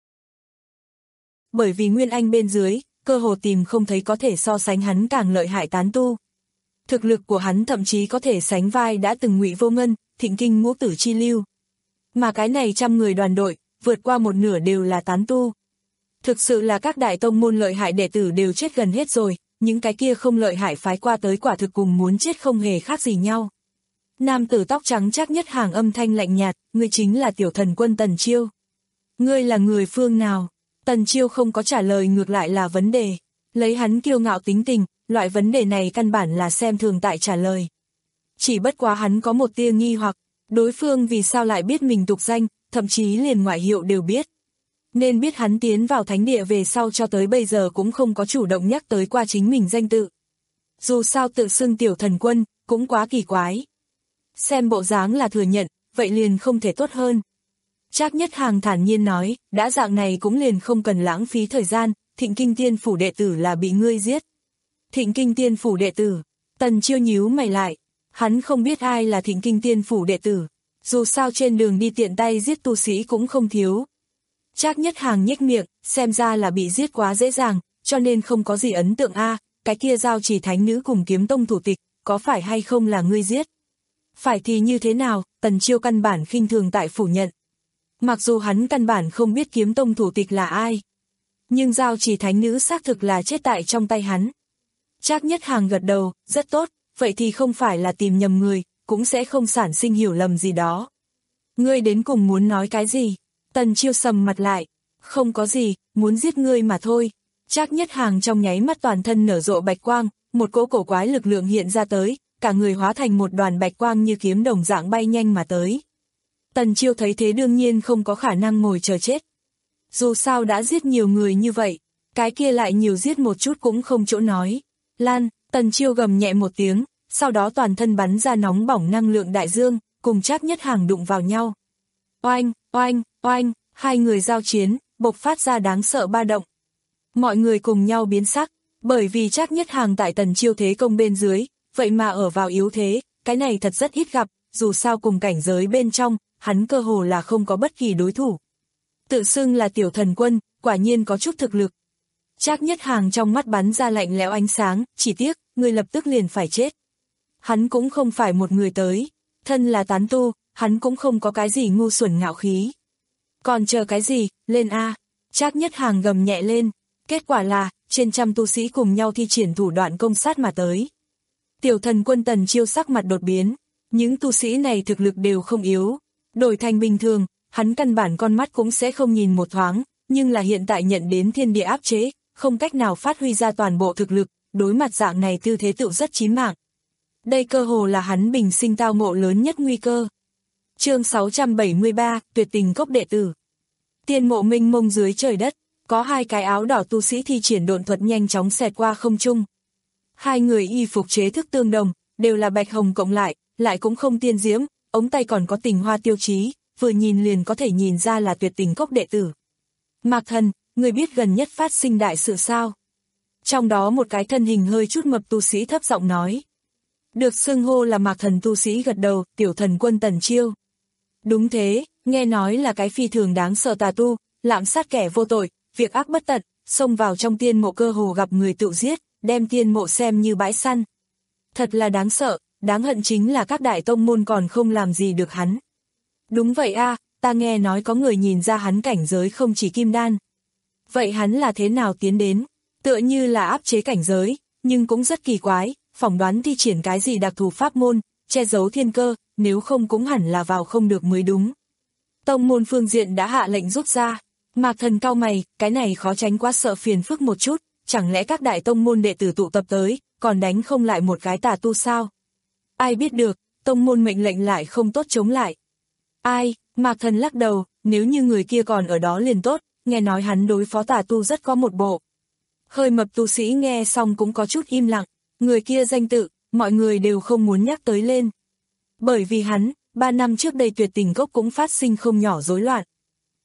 Bởi vì Nguyên Anh bên dưới, cơ hồ tìm không thấy có thể so sánh hắn càng lợi hại tán tu. Thực lực của hắn thậm chí có thể sánh vai đã từng Ngụy Vô Ngân, Thịnh Kinh Ngũ Tử Chi Lưu. Mà cái này trăm người đoàn đội, vượt qua một nửa đều là tán tu. Thực sự là các đại tông môn lợi hại đệ tử đều chết gần hết rồi, những cái kia không lợi hại phái qua tới quả thực cùng muốn chết không hề khác gì nhau. Nam tử tóc trắng Trác Nhất Hàng âm thanh lạnh nhạt, ngươi chính là tiểu thần quân Tần Chiêu. Ngươi là người phương nào? Tần Chiêu không có trả lời, ngược lại là vấn đề. Lấy hắn kiêu ngạo tính tình, loại vấn đề này căn bản là xem thường tại trả lời. Chỉ bất quá hắn có một tia nghi hoặc, đối phương vì sao lại biết mình tục danh, thậm chí liền ngoại hiệu đều biết. Nên biết hắn tiến vào thánh địa về sau cho tới bây giờ cũng không có chủ động nhắc tới qua chính mình danh tự. Dù sao tự xưng tiểu thần quân, cũng quá kỳ quái. Xem bộ dáng là thừa nhận, vậy liền không thể tốt hơn. Trác Nhất Hàng thản nhiên nói, đã dạng này cũng liền không cần lãng phí thời gian, Thịnh Kinh Tiên Phủ đệ tử là bị ngươi giết. Thịnh Kinh Tiên Phủ đệ tử, Tần Chiêu nhíu mày lại, hắn không biết ai là Thịnh Kinh Tiên Phủ đệ tử, dù sao trên đường đi tiện tay giết tu sĩ cũng không thiếu. Trác Nhất Hàng nhếch miệng, xem ra là bị giết quá dễ dàng, cho nên không có gì ấn tượng a, cái kia Giao Chỉ Thánh Nữ cùng Kiếm Tông thủ tịch, có phải hay không là ngươi giết? Phải thì như thế nào? Tần Chiêu căn bản khinh thường tại phủ nhận. Mặc dù hắn căn bản không biết Kiếm Tông thủ tịch là ai, nhưng Giao Chỉ Thánh Nữ xác thực là chết tại trong tay hắn. Trác Nhất Hàng gật đầu, rất tốt, vậy thì không phải là tìm nhầm người, cũng sẽ không sản sinh hiểu lầm gì đó. Ngươi đến cùng muốn nói cái gì? Tần Chiêu sầm mặt lại, không có gì, muốn giết ngươi mà thôi. Trác Nhất Hàng trong nháy mắt toàn thân nở rộ bạch quang, một cỗ cổ quái lực lượng hiện ra tới, cả người hóa thành một đoàn bạch quang như kiếm đồng dạng bay nhanh mà tới. Tần Chiêu thấy thế đương nhiên không có khả năng ngồi chờ chết. Dù sao đã giết nhiều người như vậy, cái kia lại nhiều giết một chút cũng không chỗ nói. Lan, Tần Chiêu gầm nhẹ một tiếng, sau đó toàn thân bắn ra nóng bỏng năng lượng đại dương, cùng Trác Nhất Hàng đụng vào nhau. Oanh, oanh, oanh, hai người giao chiến, bộc phát ra đáng sợ ba động. Mọi người cùng nhau biến sắc, bởi vì Trác Nhất Hàng tại Tần Chiêu thế công bên dưới, vậy mà ở vào yếu thế, cái này thật rất ít gặp, dù sao cùng cảnh giới bên trong, hắn cơ hồ là không có bất kỳ đối thủ. Tự xưng là tiểu thần quân, quả nhiên có chút thực lực. Trác Nhất Hàng trong mắt bắn ra lạnh lẽo ánh sáng, chỉ tiếc, người lập tức liền phải chết. Hắn cũng không phải một người tới, thân là tán tu, hắn cũng không có cái gì ngu xuẩn ngạo khí. Còn chờ cái gì, lên a! Trác Nhất Hàng gầm nhẹ lên, kết quả là, trên trăm tu sĩ cùng nhau thi triển thủ đoạn công sát mà tới. Tiểu thần quân Tần Chiêu sắc mặt đột biến, những tu sĩ này thực lực đều không yếu, đổi thành bình thường, hắn căn bản con mắt cũng sẽ không nhìn một thoáng, nhưng là hiện tại nhận đến thiên địa áp chế, không cách nào phát huy ra toàn bộ thực lực, đối mặt dạng này tư thế tựu rất chí mạng. Đây cơ hồ là hắn bình sinh tao ngộ lớn nhất nguy cơ. Chương sáu trăm bảy mươi ba, Tuyệt Tình Cốc đệ tử. Tiên mộ mênh mông dưới trời đất, có hai cái áo đỏ tu sĩ thi triển độn thuật nhanh chóng xẹt qua không trung. Hai người y phục chế thức tương đồng, đều là bạch hồng cộng lại, lại cũng không tiên diễm, ống tay còn có tình hoa tiêu chí, vừa nhìn liền có thể nhìn ra là Tuyệt Tình Cốc đệ tử. Mạc Thần, người biết gần nhất phát sinh đại sự sao? Trong đó một cái thân hình hơi chút mập tu sĩ thấp giọng nói. Được xưng hô là Mạc Thần tu sĩ gật đầu, tiểu thần quân Tần Chiêu. Đúng thế, nghe nói là cái phi thường đáng sợ tà tu, lạm sát kẻ vô tội, việc ác bất tận, xông vào trong tiên mộ cơ hồ gặp người tự giết, đem tiên mộ xem như bãi săn. Thật là đáng sợ, đáng hận chính là các đại tông môn còn không làm gì được hắn. Đúng vậy a, ta nghe nói có người nhìn ra hắn cảnh giới không chỉ kim đan. Vậy hắn là thế nào tiến đến? Tựa như là áp chế cảnh giới, nhưng cũng rất kỳ quái, phỏng đoán thi triển cái gì đặc thù pháp môn, che giấu thiên cơ, nếu không cũng hẳn là vào không được mới đúng. Tông môn phương diện đã hạ lệnh rút ra. Mạc Thần cau mày, cái này khó tránh quá sợ phiền phức một chút, chẳng lẽ các đại tông môn đệ tử tụ tập tới, còn đánh không lại một cái tà tu sao? Ai biết được, tông môn mệnh lệnh lại không tốt chống lại. Ai, Mạc Thần lắc đầu, nếu như người kia còn ở đó liền tốt, nghe nói hắn đối phó tà tu rất có một bộ. Hơi mập tu sĩ nghe xong cũng có chút im lặng, người kia danh tự, mọi người đều không muốn nhắc tới lên. Bởi vì hắn, ba năm trước đây Tuyệt Tình Cốc cũng phát sinh không nhỏ rối loạn.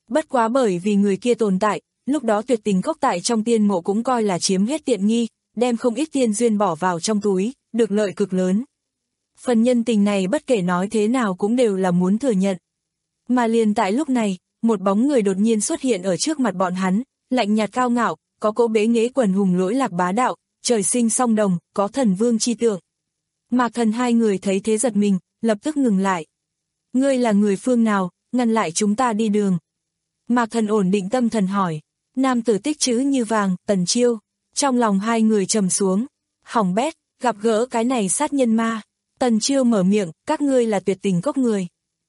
Bất quá bởi vì người kia tồn tại, lúc đó Tuyệt Tình Cốc tại trong tiên mộ cũng coi là chiếm hết tiện nghi, đem không ít tiên duyên bỏ vào trong túi, được lợi cực lớn. Phần nhân tình này bất kể nói thế nào cũng đều là muốn thừa nhận. Mà liền tại lúc này, một bóng người đột nhiên xuất hiện ở trước mặt bọn hắn, lạnh nhạt cao ngạo, có cỗ bế nghễ quần hùng lỗi lạc bá đạo, trời sinh song đồng, có thần vương chi tượng. Mạc Thần hai người thấy thế giật mình, lập tức ngừng lại. Ngươi là người phương nào, ngăn lại chúng ta đi đường? Mạc Thần ổn định tâm thần hỏi. Nam tử tích chữ như vàng, Tần Chiêu. Trong lòng hai người trầm xuống. Hỏng bét, gặp gỡ cái này sát nhân ma. Tần Chiêu mở miệng, các ngươi là Tuyệt Tình Cốc người.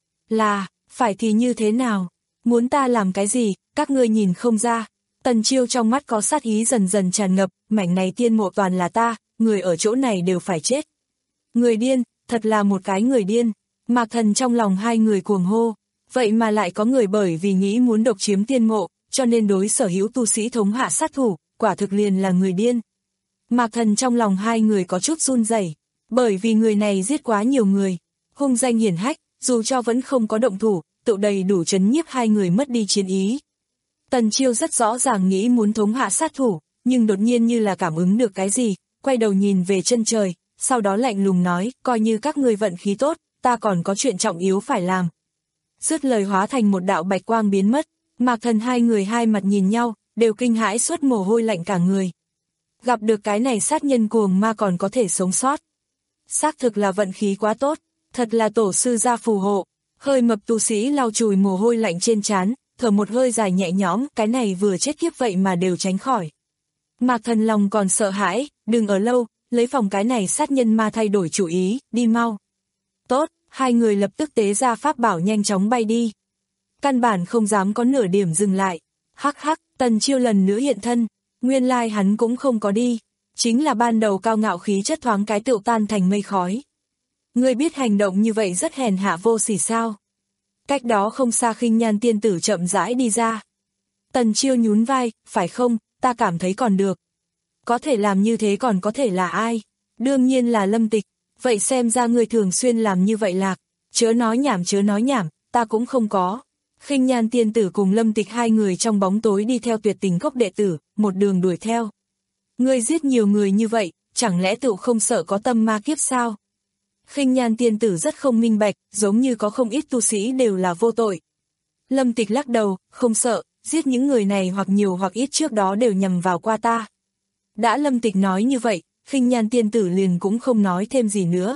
Là, phải thì như thế nào? Muốn ta làm cái gì, các ngươi nhìn không ra. Tần Chiêu trong mắt có sát ý dần dần tràn ngập, mảnh này tiên mộ toàn là ta, người ở chỗ này đều phải chết. Người điên, thật là một cái người điên. Mạc Thần trong lòng hai người cuồng hô. Vậy mà lại có người bởi vì nghĩ muốn độc chiếm tiên mộ, cho nên đối sở hữu tu sĩ thống hạ sát thủ, quả thực liền là người điên. Mạc Thần trong lòng hai người có chút run rẩy, bởi vì người này giết quá nhiều người, hung danh hiển hách, dù cho vẫn không có động thủ, tự đầy đủ trấn nhiếp hai người mất đi chiến ý. Tần Chiêu rất rõ ràng nghĩ muốn thống hạ sát thủ, nhưng đột nhiên như là cảm ứng được cái gì, quay đầu nhìn về chân trời, sau đó lạnh lùng nói, coi như các ngươi vận khí tốt, ta còn có chuyện trọng yếu phải làm. Dứt lời hóa thành một đạo bạch quang biến mất, Mạc Thần hai người hai mặt nhìn nhau, đều kinh hãi suốt mồ hôi lạnh cả người. Gặp được cái này sát nhân cuồng ma còn có thể sống sót. Xác thực là vận khí quá tốt, thật là tổ sư gia phù hộ. Hơi mập tu sĩ lau chùi mồ hôi lạnh trên trán, thở một hơi dài nhẹ nhõm, cái này vừa chết kiếp vậy mà đều tránh khỏi. Mạc Thần lòng còn sợ hãi, đừng ở lâu, lấy phòng cái này sát nhân ma thay đổi chủ ý, đi mau. Tốt, hai người lập tức tế ra pháp bảo nhanh chóng bay đi. Căn bản không dám có nửa điểm dừng lại. Hắc hắc, Tần Chiêu lần nữa hiện thân, nguyên lai hắn cũng không có đi. Chính là ban đầu cao ngạo khí chất thoáng cái tựu tan thành mây khói. Ngươi biết hành động như vậy rất hèn hạ vô sỉ sao? Cách đó không xa Khinh Nhan tiên tử chậm rãi đi ra. Tần Chiêu nhún vai, phải không, ta cảm thấy còn được. Có thể làm như thế còn có thể là ai? Đương nhiên là Lâm Tịch, vậy xem ra ngươi thường xuyên làm như vậy lạc. Chớ nói nhảm chớ nói nhảm, ta cũng không có. Khinh Nhan tiên tử cùng Lâm Tịch hai người trong bóng tối đi theo Tuyệt Tình Cốc đệ tử, một đường đuổi theo. Ngươi giết nhiều người như vậy, chẳng lẽ tựu không sợ có tâm ma kiếp sao? Khinh Nhan tiên tử rất không minh bạch, giống như có không ít tu sĩ đều là vô tội. Lâm Tịch lắc đầu, không sợ, giết những người này hoặc nhiều hoặc ít trước đó đều nhằm vào qua ta. Đã Lâm Tịch nói như vậy, Khinh Nhan tiên tử liền cũng không nói thêm gì nữa.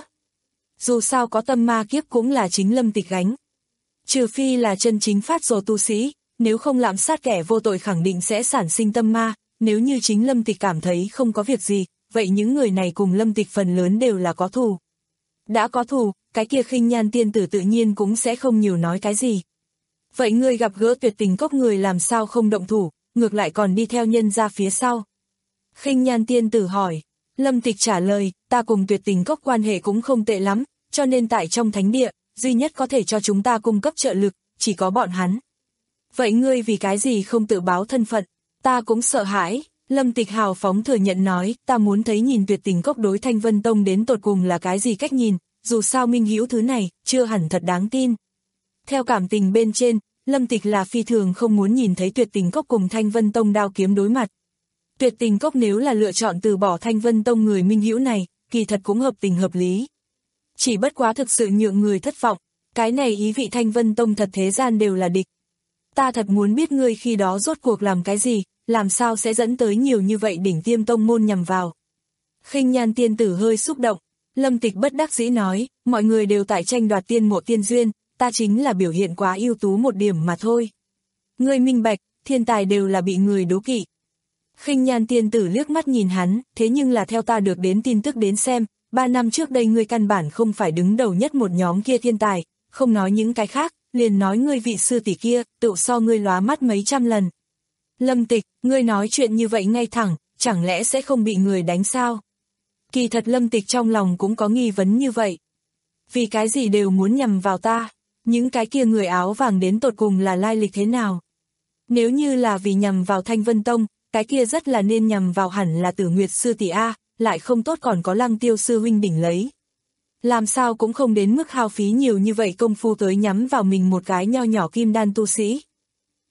Dù sao có tâm ma kiếp cũng là chính Lâm Tịch gánh. Trừ phi là chân chính phát rồ tu sĩ, nếu không lạm sát kẻ vô tội khẳng định sẽ sản sinh tâm ma, nếu như chính Lâm Tịch cảm thấy không có việc gì, vậy những người này cùng Lâm Tịch phần lớn đều là có thù. Đã có thù, cái kia Khinh Nhan tiên tử tự nhiên cũng sẽ không nhiều nói cái gì. Vậy ngươi gặp gỡ Tuyệt Tình Cốc người làm sao không động thủ, ngược lại còn đi theo nhân ra phía sau? Khinh Nhan tiên tử hỏi. Lâm Tịch trả lời, ta cùng Tuyệt Tình Cốc quan hệ cũng không tệ lắm, cho nên tại trong thánh địa, duy nhất có thể cho chúng ta cung cấp trợ lực, chỉ có bọn hắn. Vậy ngươi vì cái gì không tự báo thân phận? Ta cũng sợ hãi. Lâm Tịch hào phóng thừa nhận nói, ta muốn thấy nhìn Tuyệt Tình Cốc đối Thanh Vân Tông đến tột cùng là cái gì cách nhìn, dù sao minh hữu thứ này, chưa hẳn thật đáng tin. Theo cảm tình bên trên, Lâm Tịch là phi thường không muốn nhìn thấy Tuyệt Tình Cốc cùng Thanh Vân Tông đao kiếm đối mặt. Tuyệt Tình Cốc nếu là lựa chọn từ bỏ Thanh Vân Tông người minh hữu này, kỳ thật cũng hợp tình hợp lý. Chỉ bất quá thực sự nhượng người thất vọng, cái này ý vị Thanh Vân Tông thật thế gian đều là địch. Ta thật muốn biết ngươi khi đó rốt cuộc làm cái gì, làm sao sẽ dẫn tới nhiều như vậy đỉnh tiêm tông môn nhằm vào. Khinh Nhan tiên tử hơi xúc động, Lâm Tịch bất đắc dĩ nói, mọi người đều tại tranh đoạt tiên mộ tiên duyên, ta chính là biểu hiện quá ưu tú một điểm mà thôi. Ngươi minh bạch, thiên tài đều là bị người đố kỵ. Khinh Nhan tiên tử liếc mắt nhìn hắn, thế nhưng là theo ta được đến tin tức đến xem, ba năm trước đây ngươi căn bản không phải đứng đầu nhất một nhóm kia thiên tài, không nói những cái khác, liền nói ngươi vị sư tỷ kia, tự so ngươi lóa mắt mấy trăm lần. Lâm Tịch, ngươi nói chuyện như vậy ngay thẳng, chẳng lẽ sẽ không bị người đánh sao? Kỳ thật Lâm Tịch trong lòng cũng có nghi vấn như vậy. Vì cái gì đều muốn nhằm vào ta, những cái kia người áo vàng đến tột cùng là lai lịch thế nào? Nếu như là vì nhằm vào Thanh Vân Tông, cái kia rất là nên nhằm vào hẳn là Tử Nguyệt sư tỷ A, lại không tốt còn có Lăng Tiêu sư huynh đỉnh lấy. Làm sao cũng không đến mức hao phí nhiều như vậy công phu tới nhắm vào mình một cái nho nhỏ kim đan tu sĩ.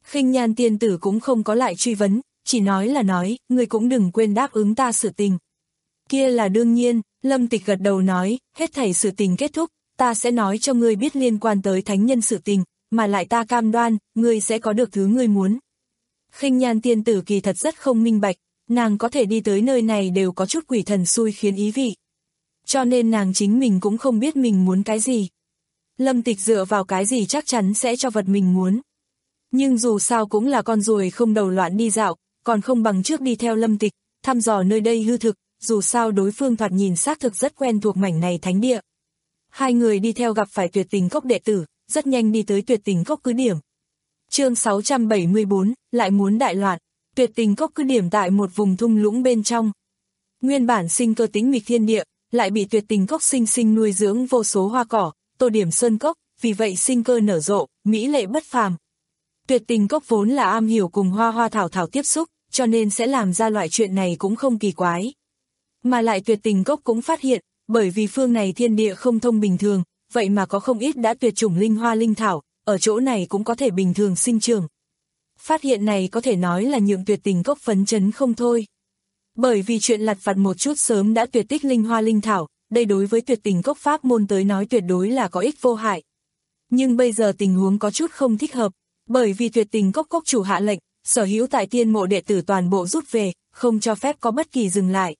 Khinh Nhan tiên tử cũng không có lại truy vấn, chỉ nói là nói, ngươi cũng đừng quên đáp ứng ta sự tình. Kia là đương nhiên, Lâm Tịch gật đầu nói, hết thảy sự tình kết thúc, ta sẽ nói cho ngươi biết liên quan tới thánh nhân sự tình, mà lại ta cam đoan, ngươi sẽ có được thứ ngươi muốn. Khinh Nhan tiên tử kỳ thật rất không minh bạch, nàng có thể đi tới nơi này đều có chút quỷ thần xui khiến ý vị. Cho nên nàng chính mình cũng không biết mình muốn cái gì. Lâm Tịch dựa vào cái gì chắc chắn sẽ cho vật mình muốn. Nhưng dù sao cũng là con ruồi không đầu loạn đi dạo, còn không bằng trước đi theo Lâm Tịch, thăm dò nơi đây hư thực, dù sao đối phương thoạt nhìn xác thực rất quen thuộc mảnh này thánh địa. Hai người đi theo gặp phải Tuyệt Tình Cốc đệ tử, rất nhanh đi tới Tuyệt Tình Cốc cứ điểm. Chương sáu trăm bảy mươi bốn, lại muốn đại loạn. Tuyệt Tình Cốc cứ điểm tại một vùng thung lũng bên trong. Nguyên bản sinh cơ tĩnh mịch thiên địa, lại bị Tuyệt Tình Cốc sinh sinh nuôi dưỡng vô số hoa cỏ, tô điểm sơn cốc, vì vậy sinh cơ nở rộ, mỹ lệ bất phàm. Tuyệt Tình Cốc vốn là am hiểu cùng hoa hoa thảo thảo tiếp xúc, cho nên sẽ làm ra loại chuyện này cũng không kỳ quái. Mà lại Tuyệt Tình Cốc cũng phát hiện, bởi vì phương này thiên địa không thông bình thường, vậy mà có không ít đã tuyệt chủng linh hoa linh thảo, ở chỗ này cũng có thể bình thường sinh trưởng. Phát hiện này có thể nói là nhượng Tuyệt Tình Cốc phấn chấn không thôi. Bởi vì chuyện lặt vặt một chút sớm đã tuyệt tích linh hoa linh thảo, đây đối với Tuyệt Tình Cốc pháp môn tới nói tuyệt đối là có ích vô hại. Nhưng bây giờ tình huống có chút không thích hợp, bởi vì Tuyệt Tình Cốc cốc chủ hạ lệnh, sở hữu tại tiên mộ đệ tử toàn bộ rút về, không cho phép có bất kỳ dừng lại.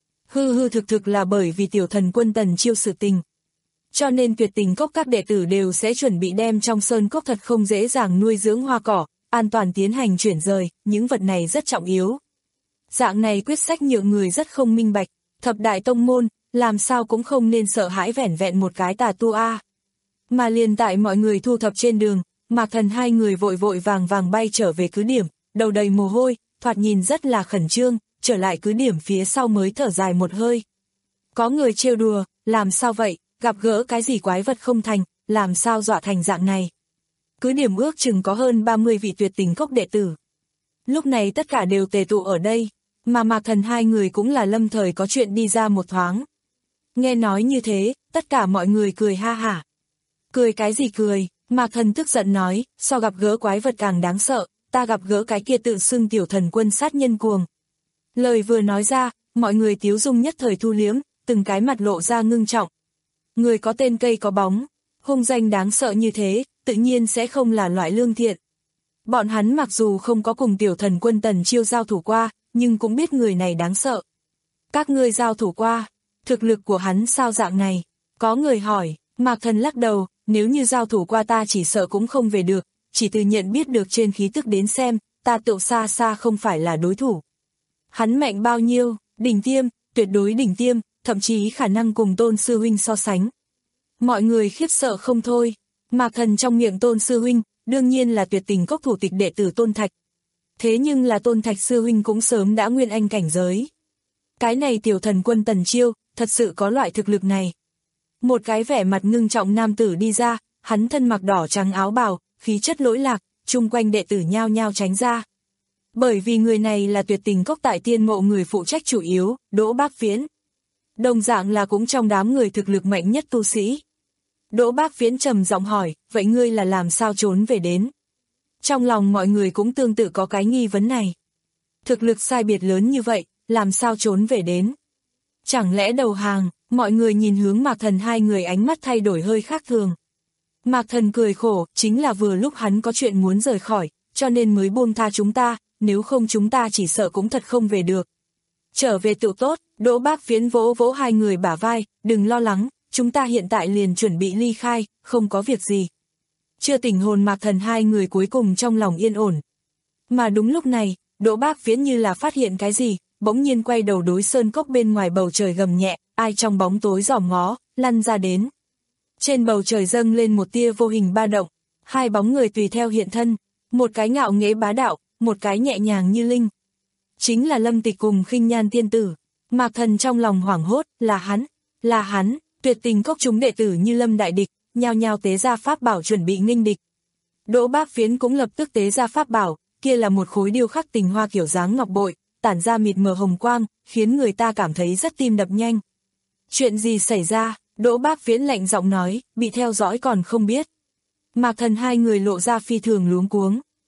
Hư hư thực thực là bởi vì tiểu thần quân Tần Chiêu sự tình. Cho nên Tuyệt Tình Cốc các đệ tử đều sẽ chuẩn bị đem trong sơn cốc thật không dễ dàng nuôi dưỡng hoa cỏ, an toàn tiến hành chuyển rời, những vật này rất trọng yếu. Dạng này quyết sách nhượng người rất không minh bạch, thập đại tông môn, làm sao cũng không nên sợ hãi vẻn vẹn một cái tà tu a. Mà liền tại mọi người thu thập trên đường, Mạc Thần hai người vội vội vàng vàng bay trở về cứ điểm, đầu đầy mồ hôi, thoạt nhìn rất là khẩn trương, trở lại cứ điểm phía sau mới thở dài một hơi. Có người trêu đùa, làm sao vậy, gặp gỡ cái gì quái vật không thành, làm sao dọa thành dạng này. Cứ điểm ước chừng có hơn ba mươi vị Tuyệt Tình Cốc đệ tử. Lúc này tất cả đều tề tụ ở đây, mà Mạc Thần hai người cũng là lâm thời có chuyện đi ra một thoáng. Nghe nói như thế, tất cả mọi người cười ha hả. Cười cái gì cười, Mạc Thần tức giận nói, so gặp gỡ quái vật càng đáng sợ, ta gặp gỡ cái kia tự xưng tiểu thần quân sát nhân cuồng. Lời vừa nói ra, mọi người tiếu dung nhất thời thu liếm, từng cái mặt lộ ra ngưng trọng. Người có tên cây có bóng, hung danh đáng sợ như thế, tự nhiên sẽ không là loại lương thiện. Bọn hắn mặc dù không có cùng tiểu thần quân Tần Chiêu giao thủ qua, nhưng cũng biết người này đáng sợ. Các ngươi giao thủ qua, thực lực của hắn sao dạng này? Có người hỏi, Mạc Thần lắc đầu, nếu như giao thủ qua ta chỉ sợ cũng không về được, chỉ từ nhận biết được trên khí tức đến xem, ta tự xa xa không phải là đối thủ. Hắn mạnh bao nhiêu, đỉnh tiêm, tuyệt đối đỉnh tiêm, thậm chí khả năng cùng Tôn Sư Huynh so sánh. Mọi người khiếp sợ không thôi, Mạc Thần trong miệng Tôn Sư Huynh, đương nhiên là Tuyệt Tình Cốc thủ tịch đệ tử Tôn Thạch. Thế nhưng là Tôn Thạch Sư Huynh cũng sớm đã nguyên anh cảnh giới. Cái này tiểu thần quân Tần Chiêu, thật sự có loại thực lực này. Một cái vẻ mặt ngưng trọng nam tử đi ra, hắn thân mặc đỏ trắng áo bào, khí chất lỗi lạc, chung quanh đệ tử nhao nhao tránh ra. Bởi vì người này là Tuyệt Tình Cốc tại tiên mộ người phụ trách chủ yếu, Đỗ Bác Viễn. Đồng dạng là cũng trong đám người thực lực mạnh nhất tu sĩ. Đỗ Bác Viễn trầm giọng hỏi, vậy ngươi là làm sao trốn về đến? Trong lòng mọi người cũng tương tự có cái nghi vấn này. Thực lực sai biệt lớn như vậy, làm sao trốn về đến? Chẳng lẽ đầu hàng, mọi người nhìn hướng Mạc Thần hai người ánh mắt thay đổi hơi khác thường. Mạc Thần cười khổ, chính là vừa lúc hắn có chuyện muốn rời khỏi, cho nên mới buông tha chúng ta, nếu không chúng ta chỉ sợ cũng thật không về được. Trở về tự tốt, Đỗ Bác Viễn vỗ vỗ hai người bả vai, đừng lo lắng, chúng ta hiện tại liền chuẩn bị ly khai, không có việc gì. Chưa tỉnh hồn Mạc Thần hai người cuối cùng trong lòng yên ổn. Mà đúng lúc này, Đỗ Bác Viễn như là phát hiện cái gì, bỗng nhiên quay đầu đối sơn cốc bên ngoài bầu trời gầm nhẹ, ai trong bóng tối dòm ngó, lăn ra đến. Trên bầu trời dâng lên một tia vô hình ba động, hai bóng người tùy theo hiện thân, một cái ngạo nghễ bá đạo, một cái nhẹ nhàng như linh. Chính là Lâm Tịch cùng Khinh Nhan tiên tử. Mạc Thần trong lòng hoảng hốt, là hắn, là hắn, Tuyệt Tình Cốc chúng đệ tử như lâm đại địch, nhao nhao tế ra pháp bảo chuẩn bị nghênh địch. Đỗ Bác Viễn cũng lập tức tế ra pháp bảo, kia là một khối điêu khắc tình hoa kiểu dáng ngọc bội, tản ra mịt mờ hồng quang, khiến người ta cảm thấy rất tim đập nhanh. Chuyện gì xảy ra? Đỗ Bác Viễn lạnh giọng nói, bị theo dõi còn không biết. Mạc Thần hai người lộ ra phi thường luống cuống.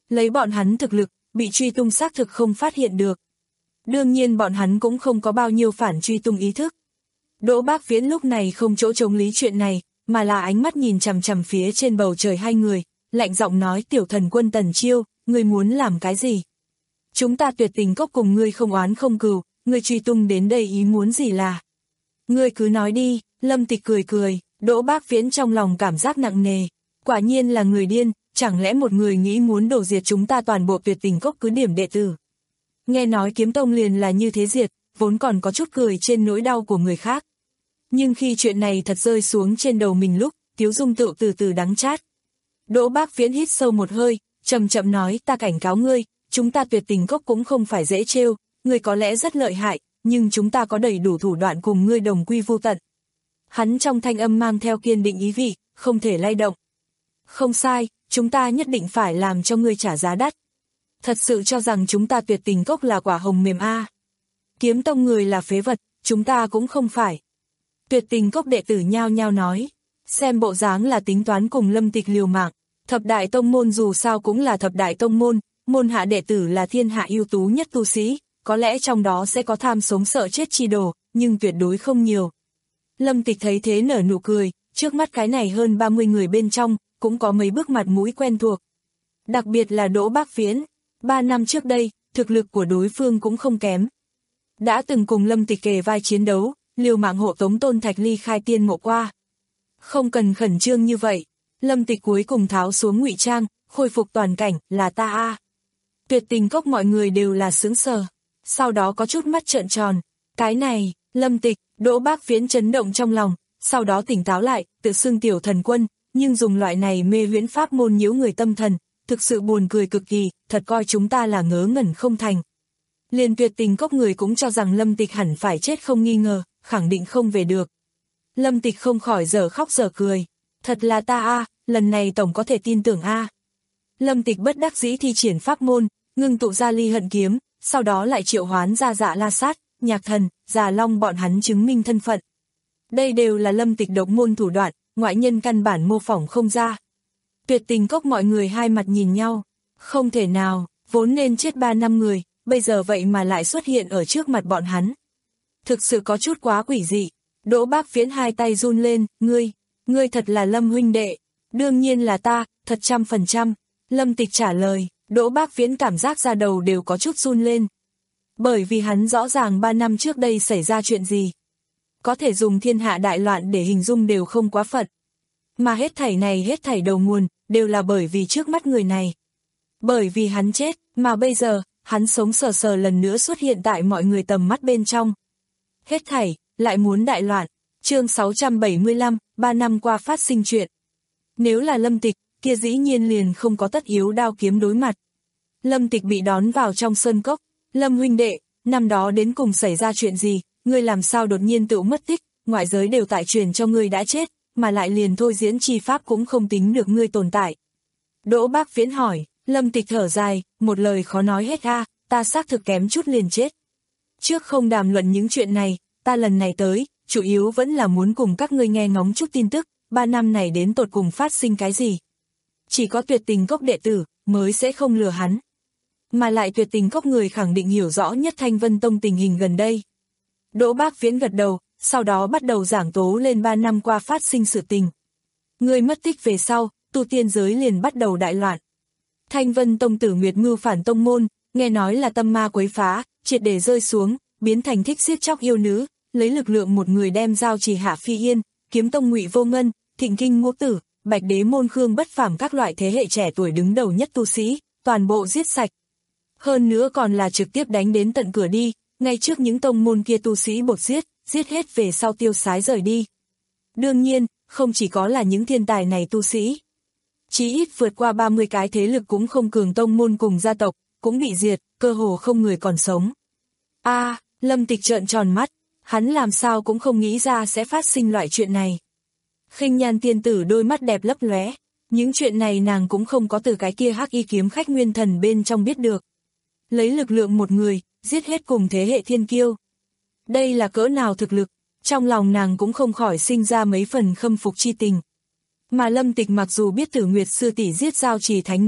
lấy bọn hắn thực lực, bị truy tung xác thực không phát hiện được. Đương nhiên bọn hắn cũng không có bao nhiêu phản truy tung ý thức. Đỗ Bác Viễn lúc này không chỗ chống lý chuyện này, mà là ánh mắt nhìn chằm chằm phía trên bầu trời hai người, lạnh giọng nói tiểu thần quân Tần Chiêu, ngươi muốn làm cái gì? Chúng ta Tuyệt Tình Cốc cùng ngươi không oán không cừu, ngươi truy tung đến đây ý muốn gì là? Ngươi cứ nói đi, Lâm Tịch cười cười, Đỗ Bác Viễn trong lòng cảm giác nặng nề, quả nhiên là người điên, chẳng lẽ một người nghĩ muốn đổ diệt chúng ta toàn bộ Tuyệt Tình Cốc cứ điểm đệ tử? Nghe nói Kiếm Tông liền là như thế diệt, vốn còn có chút cười trên nỗi đau của người khác. Nhưng khi chuyện này thật rơi xuống trên đầu mình lúc, Tiếu Dung tựu từ từ đắng chát. Đỗ Bác Viễn hít sâu một hơi, chậm chậm nói ta cảnh cáo ngươi, chúng ta Tuyệt Tình Cốc cũng không phải dễ trêu, ngươi có lẽ rất lợi hại, nhưng chúng ta có đầy đủ thủ đoạn cùng ngươi đồng quy vô tận. Hắn trong thanh âm mang theo kiên định ý vị, không thể lay động. Không sai, chúng ta nhất định phải làm cho ngươi trả giá đắt. Thật sự cho rằng chúng ta Tuyệt Tình Cốc là quả hồng mềm a? Kiếm Tông người là phế vật, chúng ta cũng không phải. Tuyệt Tình Cốc đệ tử nhao nhao nói, xem bộ dáng là tính toán cùng Lâm Tịch liều mạng. Thập đại tông môn dù sao cũng là thập đại tông môn, môn hạ đệ tử là thiên hạ ưu tú nhất tu sĩ, có lẽ trong đó sẽ có tham sống sợ chết chi đồ, nhưng tuyệt đối không nhiều. Lâm Tịch thấy thế nở nụ cười, trước mắt cái này hơn ba mươi người bên trong, cũng có mấy bước mặt mũi quen thuộc. Đặc biệt là Đỗ Bác Viễn, ba năm trước đây, thực lực của đối phương cũng không kém. Đã từng cùng Lâm Tịch kề vai chiến đấu, liều mạng hộ tống Tôn Thạch Ly khai tiên ngộ qua. Không cần khẩn trương như vậy, Lâm Tịch cuối cùng tháo xuống ngụy trang, khôi phục toàn cảnh, là ta a. Tuyệt Tình Cốc mọi người đều là sững sờ, sau đó có chút mắt trợn tròn. Cái này, Lâm Tịch, Đỗ Bác Viễn chấn động trong lòng, sau đó tỉnh táo lại, tự xưng tiểu thần quân, nhưng dùng loại này mê huyễn pháp môn nhiễu người tâm thần, thực sự buồn cười cực kỳ, thật coi chúng ta là ngớ ngẩn không thành. Liền Tuyệt Tình Cốc người cũng cho rằng Lâm Tịch hẳn phải chết không nghi ngờ, khẳng định không về được. Lâm Tịch không khỏi dở khóc dở cười, thật là ta a, lần này tổng có thể tin tưởng a. Lâm Tịch bất đắc dĩ thi triển pháp môn, ngưng tụ ra Ly Hận kiếm, sau đó lại triệu hoán ra Dạ La Sát, Nhạc Thần, Già Long bọn hắn chứng minh thân phận. Đây đều là Lâm Tịch độc môn thủ đoạn, ngoại nhân căn bản mô phỏng không ra. Tuyệt Tình Cốc mọi người hai mặt nhìn nhau, không thể nào, vốn nên chết ba năm người, bây giờ vậy mà lại xuất hiện ở trước mặt bọn hắn. Thực sự có chút quá quỷ dị. Đỗ Bác Viễn hai tay run lên, ngươi, ngươi thật là Lâm huynh đệ. Đương nhiên là ta, thật trăm phần trăm. Lâm Tịch trả lời, Đỗ Bác Viễn cảm giác ra đầu đều có chút run lên. Bởi vì hắn rõ ràng ba năm trước đây xảy ra chuyện gì. Có thể dùng thiên hạ đại loạn để hình dung đều không quá phận. Mà hết thảy này hết thảy đầu nguồn, đều là bởi vì trước mắt người này. Bởi vì hắn chết, mà bây giờ, hắn sống sờ sờ lần nữa xuất hiện tại mọi người tầm mắt bên trong. Hết thảy, lại muốn đại loạn. Chương sáu trăm bảy mươi lăm, ba năm qua phát sinh chuyện. Nếu là Lâm Tịch, kia dĩ nhiên liền không có tất yếu đao kiếm đối mặt. Lâm Tịch bị đón vào trong sơn cốc. Lâm huynh đệ, năm đó đến cùng xảy ra chuyện gì, ngươi làm sao đột nhiên tự mất tích, ngoại giới đều tại truyền cho ngươi đã chết, mà lại liền thôi diễn chi pháp cũng không tính được ngươi tồn tại. Đỗ Bác Viễn hỏi, Lâm Tịch thở dài, một lời khó nói hết a, ta xác thực kém chút liền chết. Trước không đàm luận những chuyện này, ta lần này tới, chủ yếu vẫn là muốn cùng các ngươi nghe ngóng chút tin tức, ba năm này đến tột cùng phát sinh cái gì. Chỉ có Tuyệt Tình Cốc đệ tử, mới sẽ không lừa hắn. Mà lại Tuyệt Tình Cốc người khẳng định hiểu rõ nhất Thanh Vân Tông tình hình gần đây. Đỗ Bác Viễn gật đầu, sau đó bắt đầu giảng tố lên ba năm qua phát sinh sự tình. Người mất tích về sau, tu tiên giới liền bắt đầu đại loạn. Thanh Vân Tông tử Nguyệt mưu phản tông môn, nghe nói là tâm ma quấy phá, triệt để rơi xuống, biến thành thích giết chóc yêu nữ, lấy lực lượng một người đem giao trì Hạ Phi Yên, Kiếm Tông Ngụy Vô Ngân, Thịnh Kinh Ngũ Tử, Bạch Đế môn Khương Bất Phàm các loại thế hệ trẻ tuổi đứng đầu nhất tu sĩ, toàn bộ giết sạch. Hơn nữa còn là trực tiếp đánh đến tận cửa đi, ngay trước những tông môn kia tu sĩ bột giết, giết hết về sau tiêu sái rời đi. Đương nhiên, không chỉ có là những thiên tài này tu sĩ. Chí ít vượt qua ba mươi cái thế lực cũng không cường tông môn cùng gia tộc, cũng bị diệt, cơ hồ không người còn sống. A, à, Lâm Tịch trợn tròn mắt, hắn làm sao cũng không nghĩ ra sẽ phát sinh loại chuyện này. Khinh Nhan tiên tử đôi mắt đẹp lấp lóe, những chuyện này nàng cũng không có từ cái kia Hắc Y kiếm khách nguyên thần bên trong biết được. Lấy lực lượng một người, giết hết cùng thế hệ thiên kiêu. Đây là cỡ nào thực lực, trong lòng nàng cũng không khỏi sinh ra mấy phần khâm phục chi tình. Mà Lâm Tịch mặc dù biết Tử Nguyệt sư tỷ giết giao trì thánh nữ,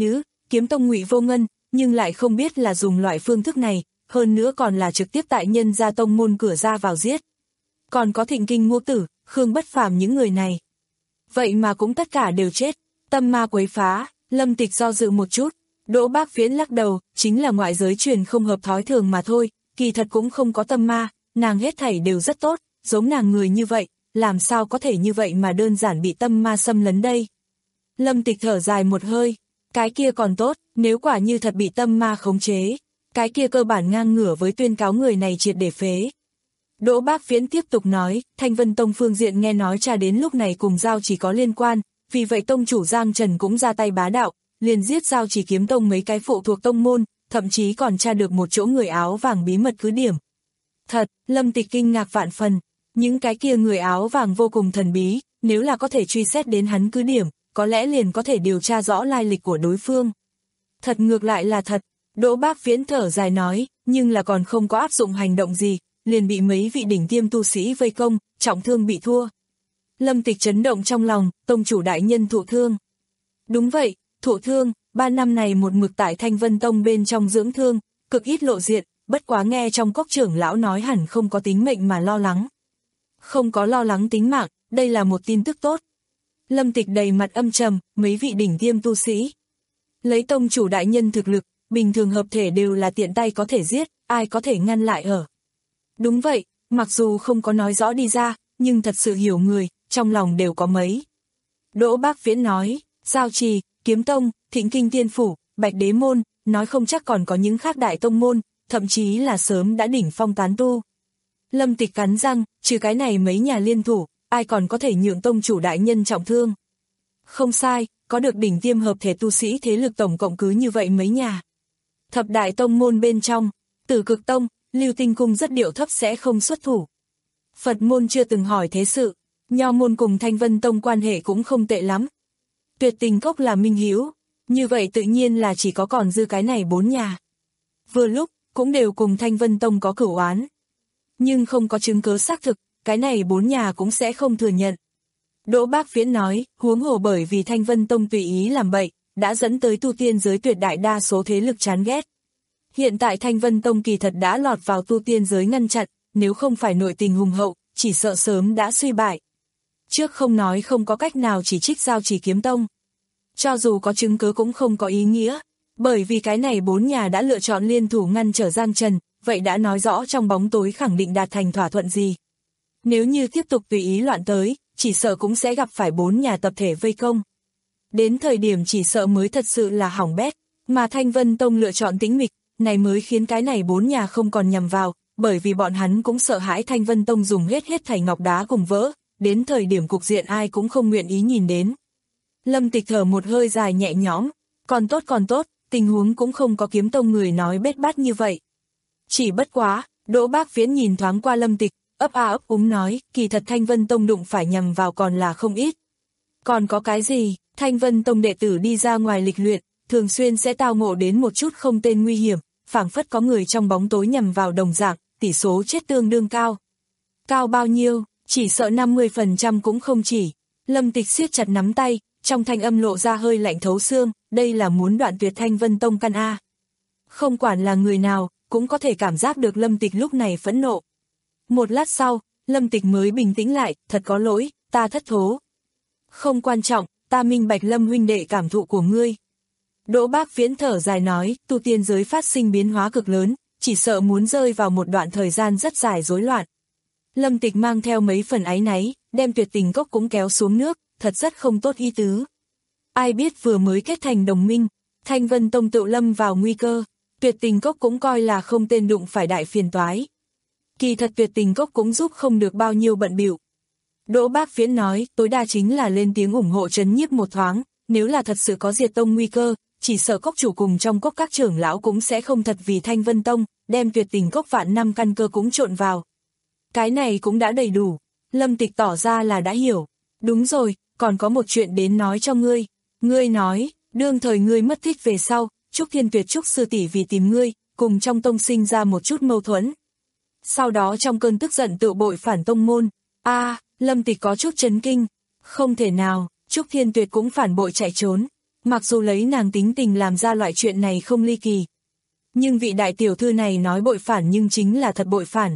kiếm tông Ngụy Vô Ngân, nhưng lại không biết là dùng loại phương thức này, hơn nữa còn là trực tiếp tại nhân gia tông môn cửa ra vào giết. Còn có Thịnh Kinh Ngô Tử, Khương Bất Phàm những người này. Vậy mà cũng tất cả đều chết, tâm ma quấy phá, Lâm Tịch do dự một chút, Đỗ Bác Viễn lắc đầu, chính là ngoại giới truyền không hợp thói thường mà thôi, kỳ thật cũng không có tâm ma, nàng hết thảy đều rất tốt, giống nàng người như vậy, làm sao có thể như vậy mà đơn giản bị tâm ma xâm lấn đây. Lâm Tịch thở dài một hơi, cái kia còn tốt, nếu quả như thật bị tâm ma khống chế, cái kia cơ bản ngang ngửa với tuyên cáo người này triệt để phế. Đỗ Bác Viễn tiếp tục nói, Thanh Vân Tông phương diện nghe nói tra đến lúc này cùng Giao Chỉ có liên quan, vì vậy tông chủ Giang Trần cũng ra tay bá đạo, liền giết Giao Chỉ kiếm tông mấy cái phụ thuộc tông môn, thậm chí còn tra được một chỗ người áo vàng bí mật cứ điểm. Thật, Lâm Tịch kinh ngạc vạn phần, những cái kia người áo vàng vô cùng thần bí, nếu là có thể truy xét đến hắn cứ điểm, có lẽ liền có thể điều tra rõ lai lịch của đối phương. Thật ngược lại là thật, Đỗ Bác Viễn thở dài nói, nhưng là còn không có áp dụng hành động gì, liền bị mấy vị đỉnh tiêm tu sĩ vây công, trọng thương bị thua. Lâm Tịch chấn động trong lòng, tông chủ đại nhân thụ thương. Đúng vậy, thụ thương, ba năm này một mực tại Thanh Vân Tông bên trong dưỡng thương, cực ít lộ diện, bất quá nghe trong cốc trưởng lão nói hẳn không có tính mệnh mà lo lắng. Không có lo lắng tính mạng, đây là một tin tức tốt. Lâm Tịch đầy mặt âm trầm, mấy vị đỉnh tiêm tu sĩ. Lấy tông chủ đại nhân thực lực, bình thường hợp thể đều là tiện tay có thể giết, ai có thể ngăn lại ở. Đúng vậy, mặc dù không có nói rõ đi ra, nhưng thật sự hiểu người, trong lòng đều có mấy. Đỗ Bác Viễn nói, Giao Trì, Kiếm Tông, Thịnh Kinh Tiên Phủ, Bạch Đế Môn, nói không chắc còn có những khác đại tông môn, thậm chí là sớm đã đỉnh phong tán tu. Lâm Tịch cắn răng, trừ cái này mấy nhà liên thủ, ai còn có thể nhượng tông chủ đại nhân trọng thương. Không sai, có được đỉnh tiêm hợp thể tu sĩ thế lực tổng cộng cứ như vậy mấy nhà. Thập đại tông môn bên trong, Tử Cực Tông, Lưu Tinh Cung rất điệu thấp sẽ không xuất thủ. Phật môn chưa từng hỏi thế sự, Nho môn cùng Thanh Vân Tông quan hệ cũng không tệ lắm. Tuyệt Tình Cốc là minh hữu, như vậy tự nhiên là chỉ có còn dư cái này bốn nhà. Vừa lúc, cũng đều cùng Thanh Vân Tông có cửu oán. Nhưng không có chứng cứ xác thực, cái này bốn nhà cũng sẽ không thừa nhận. Đỗ Bác Viễn nói, huống hồ bởi vì Thanh Vân Tông tùy ý làm bậy, đã dẫn tới tu tiên giới tuyệt đại đa số thế lực chán ghét. Hiện tại Thanh Vân Tông kỳ thật đã lọt vào tu tiên giới ngăn chặn, nếu không phải nội tình hùng hậu, chỉ sợ sớm đã suy bại. Trước không nói không có cách nào chỉ trích Giao Chỉ kiếm tông. Cho dù có chứng cứ cũng không có ý nghĩa, bởi vì cái này bốn nhà đã lựa chọn liên thủ ngăn trở Giang Trần, vậy đã nói rõ trong bóng tối khẳng định đạt thành thỏa thuận gì. Nếu như tiếp tục tùy ý loạn tới, chỉ sợ cũng sẽ gặp phải bốn nhà tập thể vây công. Đến thời điểm chỉ sợ mới thật sự là hỏng bét, mà Thanh Vân Tông lựa chọn tĩnh mịch, này mới khiến cái này bốn nhà không còn nhằm vào, bởi vì bọn hắn cũng sợ hãi Thanh Vân Tông dùng hết hết thảy ngọc đá cùng vỡ, đến thời điểm cục diện ai cũng không nguyện ý nhìn đến. Lâm Tịch thở một hơi dài nhẹ nhõm, còn tốt còn tốt, tình huống cũng không có Kiếm Tông người nói bết bát như vậy. Chỉ bất quá, Đỗ Bác Viễn nhìn thoáng qua Lâm Tịch, ấp a ấp úng nói, kỳ thật Thanh Vân Tông đụng phải nhằm vào còn là không ít. Còn có cái gì, Thanh Vân Tông đệ tử đi ra ngoài lịch luyện, thường xuyên sẽ tao ngộ đến một chút không tên nguy hiểm, phảng phất có người trong bóng tối nhằm vào đồng dạng, tỷ số chết tương đương cao. Cao bao nhiêu, chỉ sợ năm mươi phần trăm cũng không chỉ. Lâm Tịch siết chặt nắm tay, trong thanh âm lộ ra hơi lạnh thấu xương, đây là muốn đoạn tuyệt Thanh Vân Tông căn A. Không quản là người nào, cũng có thể cảm giác được Lâm Tịch lúc này phẫn nộ. Một lát sau, Lâm Tịch mới bình tĩnh lại, thật có lỗi, ta thất thố. Không quan trọng, ta minh bạch Lâm huynh đệ cảm thụ của ngươi. Đỗ Bác Viễn thở dài nói, tu tiên giới phát sinh biến hóa cực lớn, chỉ sợ muốn rơi vào một đoạn thời gian rất dài rối loạn. Lâm Tịch mang theo mấy phần áy náy, đem Tuyệt Tình Cốc cũng kéo xuống nước, thật rất không tốt ý tứ. Ai biết vừa mới kết thành đồng minh, Thanh Vân Tông tự lâm vào nguy cơ, Tuyệt Tình Cốc cũng coi là không tên đụng phải đại phiền toái. Kỳ thật Tuyệt Tình Cốc cũng giúp không được bao nhiêu bận bịu. Đỗ Bác Viễn nói, tối đa chính là lên tiếng ủng hộ trấn nhiếp một thoáng, nếu là thật sự có diệt tông nguy cơ, chỉ sợ cốc chủ cùng trong cốc các trưởng lão cũng sẽ không thật vì Thanh Vân Tông, đem Tuyệt Tình Cốc vạn năm căn cơ cũng trộn vào. Cái này cũng đã đầy đủ. Lâm Tịch tỏ ra là đã hiểu. Đúng rồi, còn có một chuyện đến nói cho ngươi. Ngươi nói, đương thời ngươi mất tích về sau, Trúc Thiên Tuyệt Trúc sư tỷ vì tìm ngươi, cùng trong tông sinh ra một chút mâu thuẫn. Sau đó trong cơn tức giận tự bội phản tông môn. A, à, Lâm Tịch có chút chấn kinh. Không thể nào, Trúc Thiên Tuyệt cũng phản bội chạy trốn. Mặc dù lấy nàng tính tình làm ra loại chuyện này không ly kỳ. Nhưng vị đại tiểu thư này nói bội phản nhưng chính là thật bội phản.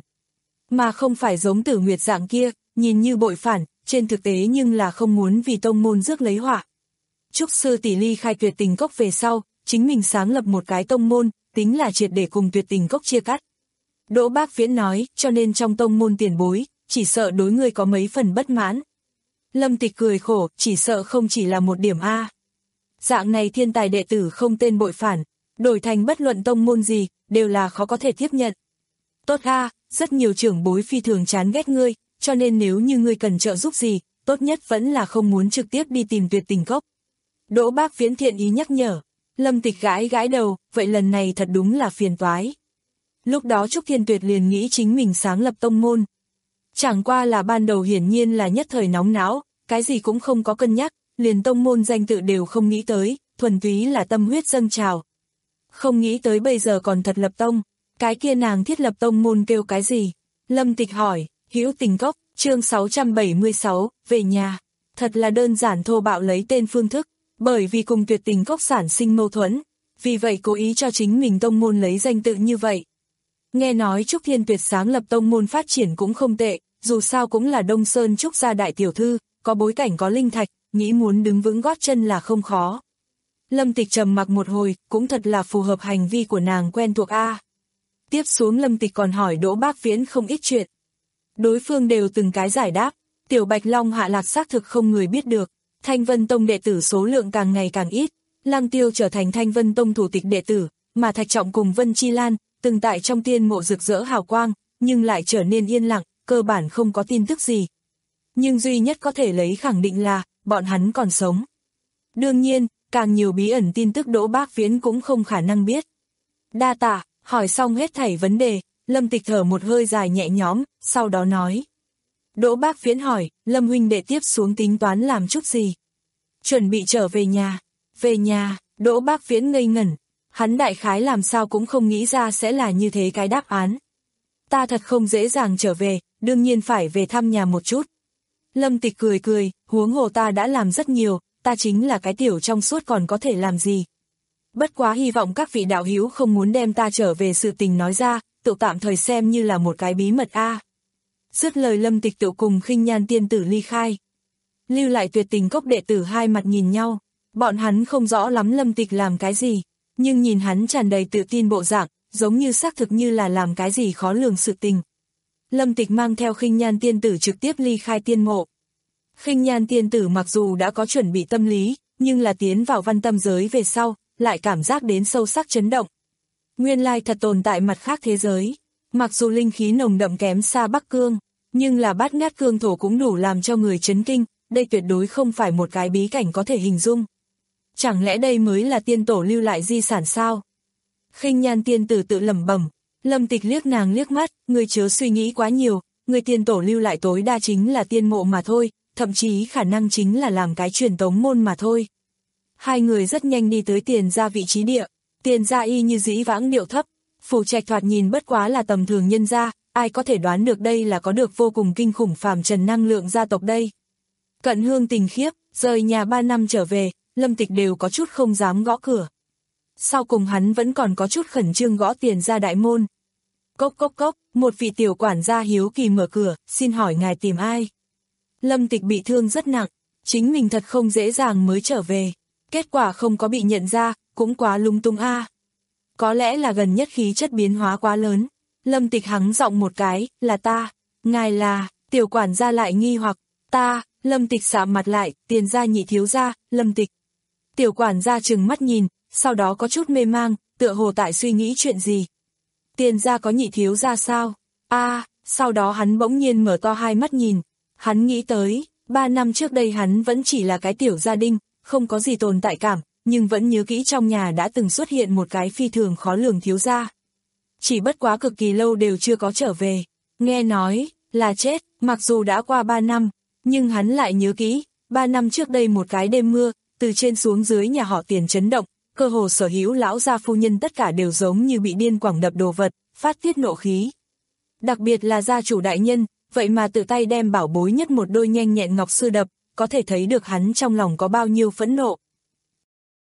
Mà không phải giống Tử Nguyệt dạng kia, nhìn như bội phản, trên thực tế nhưng là không muốn vì tông môn rước lấy họa. Trúc sư tỷ ly khai Tuyệt Tình Cốc về sau, chính mình sáng lập một cái tông môn, tính là triệt để cùng Tuyệt Tình Cốc chia cắt. Đỗ Bác Viễn nói, cho nên trong tông môn tiền bối, chỉ sợ đối ngươi có mấy phần bất mãn. Lâm Tịch cười khổ, chỉ sợ không chỉ là một điểm A. Dạng này thiên tài đệ tử không tên bội phản, đổi thành bất luận tông môn gì, đều là khó có thể tiếp nhận. Tốt A, rất nhiều trưởng bối phi thường chán ghét ngươi, cho nên nếu như ngươi cần trợ giúp gì, tốt nhất vẫn là không muốn trực tiếp đi tìm Tuyệt Tình Cốc. Đỗ Bác Viễn thiện ý nhắc nhở. Lâm Tịch gãi gãi đầu, vậy lần này thật đúng là phiền toái. Lúc đó Trúc Thiên Tuyệt liền nghĩ chính mình sáng lập tông môn. Chẳng qua là ban đầu hiển nhiên là nhất thời nóng não, cái gì cũng không có cân nhắc, liền tông môn danh tự đều không nghĩ tới, thuần túy là tâm huyết dâng trào. Không nghĩ tới bây giờ còn thật lập tông, cái kia nàng thiết lập tông môn kêu cái gì? Lâm Tịch hỏi, Hữu Tình Cốc, chương sáu trăm bảy mươi sáu, về nhà. Thật là đơn giản thô bạo lấy tên phương thức, bởi vì cùng Tuyệt Tình Cốc sản sinh mâu thuẫn, vì vậy cố ý cho chính mình tông môn lấy danh tự như vậy. Nghe nói Trúc Thiên Tuyệt sáng lập tông môn phát triển cũng không tệ, dù sao cũng là Đông Sơn Trúc gia đại tiểu thư, có bối cảnh có linh thạch, nghĩ muốn đứng vững gót chân là không khó. Lâm Tịch trầm mặc một hồi, cũng thật là phù hợp hành vi của nàng quen thuộc a. Tiếp xuống Lâm Tịch còn hỏi Đỗ Bác Viễn không ít chuyện. Đối phương đều từng cái giải đáp, Tiểu Bạch Long hạ lạc xác thực không người biết được, Thanh Vân Tông đệ tử số lượng càng ngày càng ít, Lăng Tiêu trở thành Thanh Vân Tông thủ tịch đệ tử, mà Thạch Trọng cùng Vân Chi Lan, từng tại trong tiên mộ rực rỡ hào quang, nhưng lại trở nên yên lặng, cơ bản không có tin tức gì. Nhưng duy nhất có thể lấy khẳng định là, bọn hắn còn sống. Đương nhiên, càng nhiều bí ẩn tin tức Đỗ Bác Viễn cũng không khả năng biết. Đa tạ, hỏi xong hết thảy vấn đề, Lâm Tịch thở một hơi dài nhẹ nhõm, sau đó nói. Đỗ Bác Viễn hỏi, Lâm huynh đệ tiếp xuống tính toán làm chút gì? Chuẩn bị trở về nhà. Về nhà, Đỗ Bác Viễn ngây ngẩn. Hắn đại khái làm sao cũng không nghĩ ra sẽ là như thế cái đáp án. Ta thật không dễ dàng trở về, đương nhiên phải về thăm nhà một chút. Lâm Tịch cười cười, huống hồ ta đã làm rất nhiều, ta chính là cái tiểu trong suốt còn có thể làm gì. Bất quá hy vọng các vị đạo hữu không muốn đem ta trở về sự tình nói ra, tự tạm thời xem như là một cái bí mật a. Dứt lời Lâm Tịch tự cùng Khinh Nhan tiên tử ly khai. Lưu lại Tuyệt Tình Cốc đệ tử hai mặt nhìn nhau, bọn hắn không rõ lắm Lâm Tịch làm cái gì, nhưng nhìn hắn tràn đầy tự tin bộ dạng, giống như xác thực như là làm cái gì khó lường sự tình. Lâm Tịch mang theo Khinh Nhan tiên tử trực tiếp ly khai tiên mộ. Khinh Nhan tiên tử mặc dù đã có chuẩn bị tâm lý, nhưng là tiến vào văn tâm giới về sau, lại cảm giác đến sâu sắc chấn động. Nguyên lai thật tồn tại mặt khác thế giới, mặc dù linh khí nồng đậm kém xa Bắc Cương, nhưng là bát ngát cương thổ cũng đủ làm cho người chấn kinh, đây tuyệt đối không phải một cái bí cảnh có thể hình dung. Chẳng lẽ đây mới là tiên tổ lưu lại di sản sao? Khinh Nhan tiên tử tự lẩm bẩm. Lâm Tịch liếc nàng liếc mắt, người chớ suy nghĩ quá nhiều, người tiên tổ lưu lại tối đa chính là tiên mộ mà thôi, thậm chí khả năng chính là làm cái truyền tống môn mà thôi. Hai người rất nhanh đi tới Tiền gia vị trí địa, Tiền gia y như dĩ vãng điệu thấp, phủ trạch thoạt nhìn bất quá là tầm thường nhân gia, ai có thể đoán được đây là có được vô cùng kinh khủng phàm trần năng lượng gia tộc đây. Cận Hương Tình khiếp, rời nhà ba năm trở về, Lâm Tịch đều có chút không dám gõ cửa. Sau cùng hắn vẫn còn có chút khẩn trương gõ Tiền gia đại môn. Cốc cốc cốc, một vị tiểu quản gia hiếu kỳ mở cửa, xin hỏi ngài tìm ai? Lâm Tịch bị thương rất nặng, chính mình thật không dễ dàng mới trở về. Kết quả không có bị nhận ra, cũng quá lung tung a. Có lẽ là gần nhất khí chất biến hóa quá lớn. Lâm Tịch hắng giọng một cái, là ta. Ngài là, tiểu quản gia lại nghi hoặc, ta, Lâm Tịch sạm mặt lại, Tiền gia nhị thiếu gia, Lâm Tịch. Tiểu quản gia trừng mắt nhìn, sau đó có chút mê mang, tựa hồ tại suy nghĩ chuyện gì. Tiền gia có nhị thiếu gia sao? A, à, sau đó hắn bỗng nhiên mở to hai mắt nhìn. Hắn nghĩ tới, ba năm trước đây hắn vẫn chỉ là cái tiểu gia đình, không có gì tồn tại cảm, nhưng vẫn nhớ kỹ trong nhà đã từng xuất hiện một cái phi thường khó lường thiếu gia. Chỉ bất quá cực kỳ lâu đều chưa có trở về. Nghe nói, là chết, mặc dù đã qua ba năm, nhưng hắn lại nhớ kỹ, ba năm trước đây một cái đêm mưa, từ trên xuống dưới nhà họ Tiền chấn động, cơ hồ sở hữu lão gia phu nhân tất cả đều giống như bị điên cuồng đập đồ vật, phát tiết nộ khí. Đặc biệt là gia chủ đại nhân, vậy mà tự tay đem bảo bối nhất một đôi nhanh nhẹn ngọc sư đập, có thể thấy được hắn trong lòng có bao nhiêu phẫn nộ.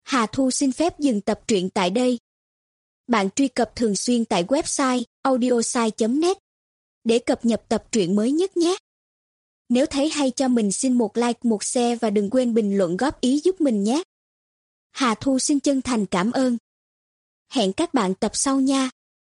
Hà Thu xin phép dừng tập truyện tại đây. Bạn truy cập thường xuyên tại website audiosai chấm net để cập nhật tập truyện mới nhất nhé. Nếu thấy hay cho mình xin một like, một share và đừng quên bình luận góp ý giúp mình nhé. Hà Thu xin chân thành cảm ơn. Hẹn các bạn tập sau nha.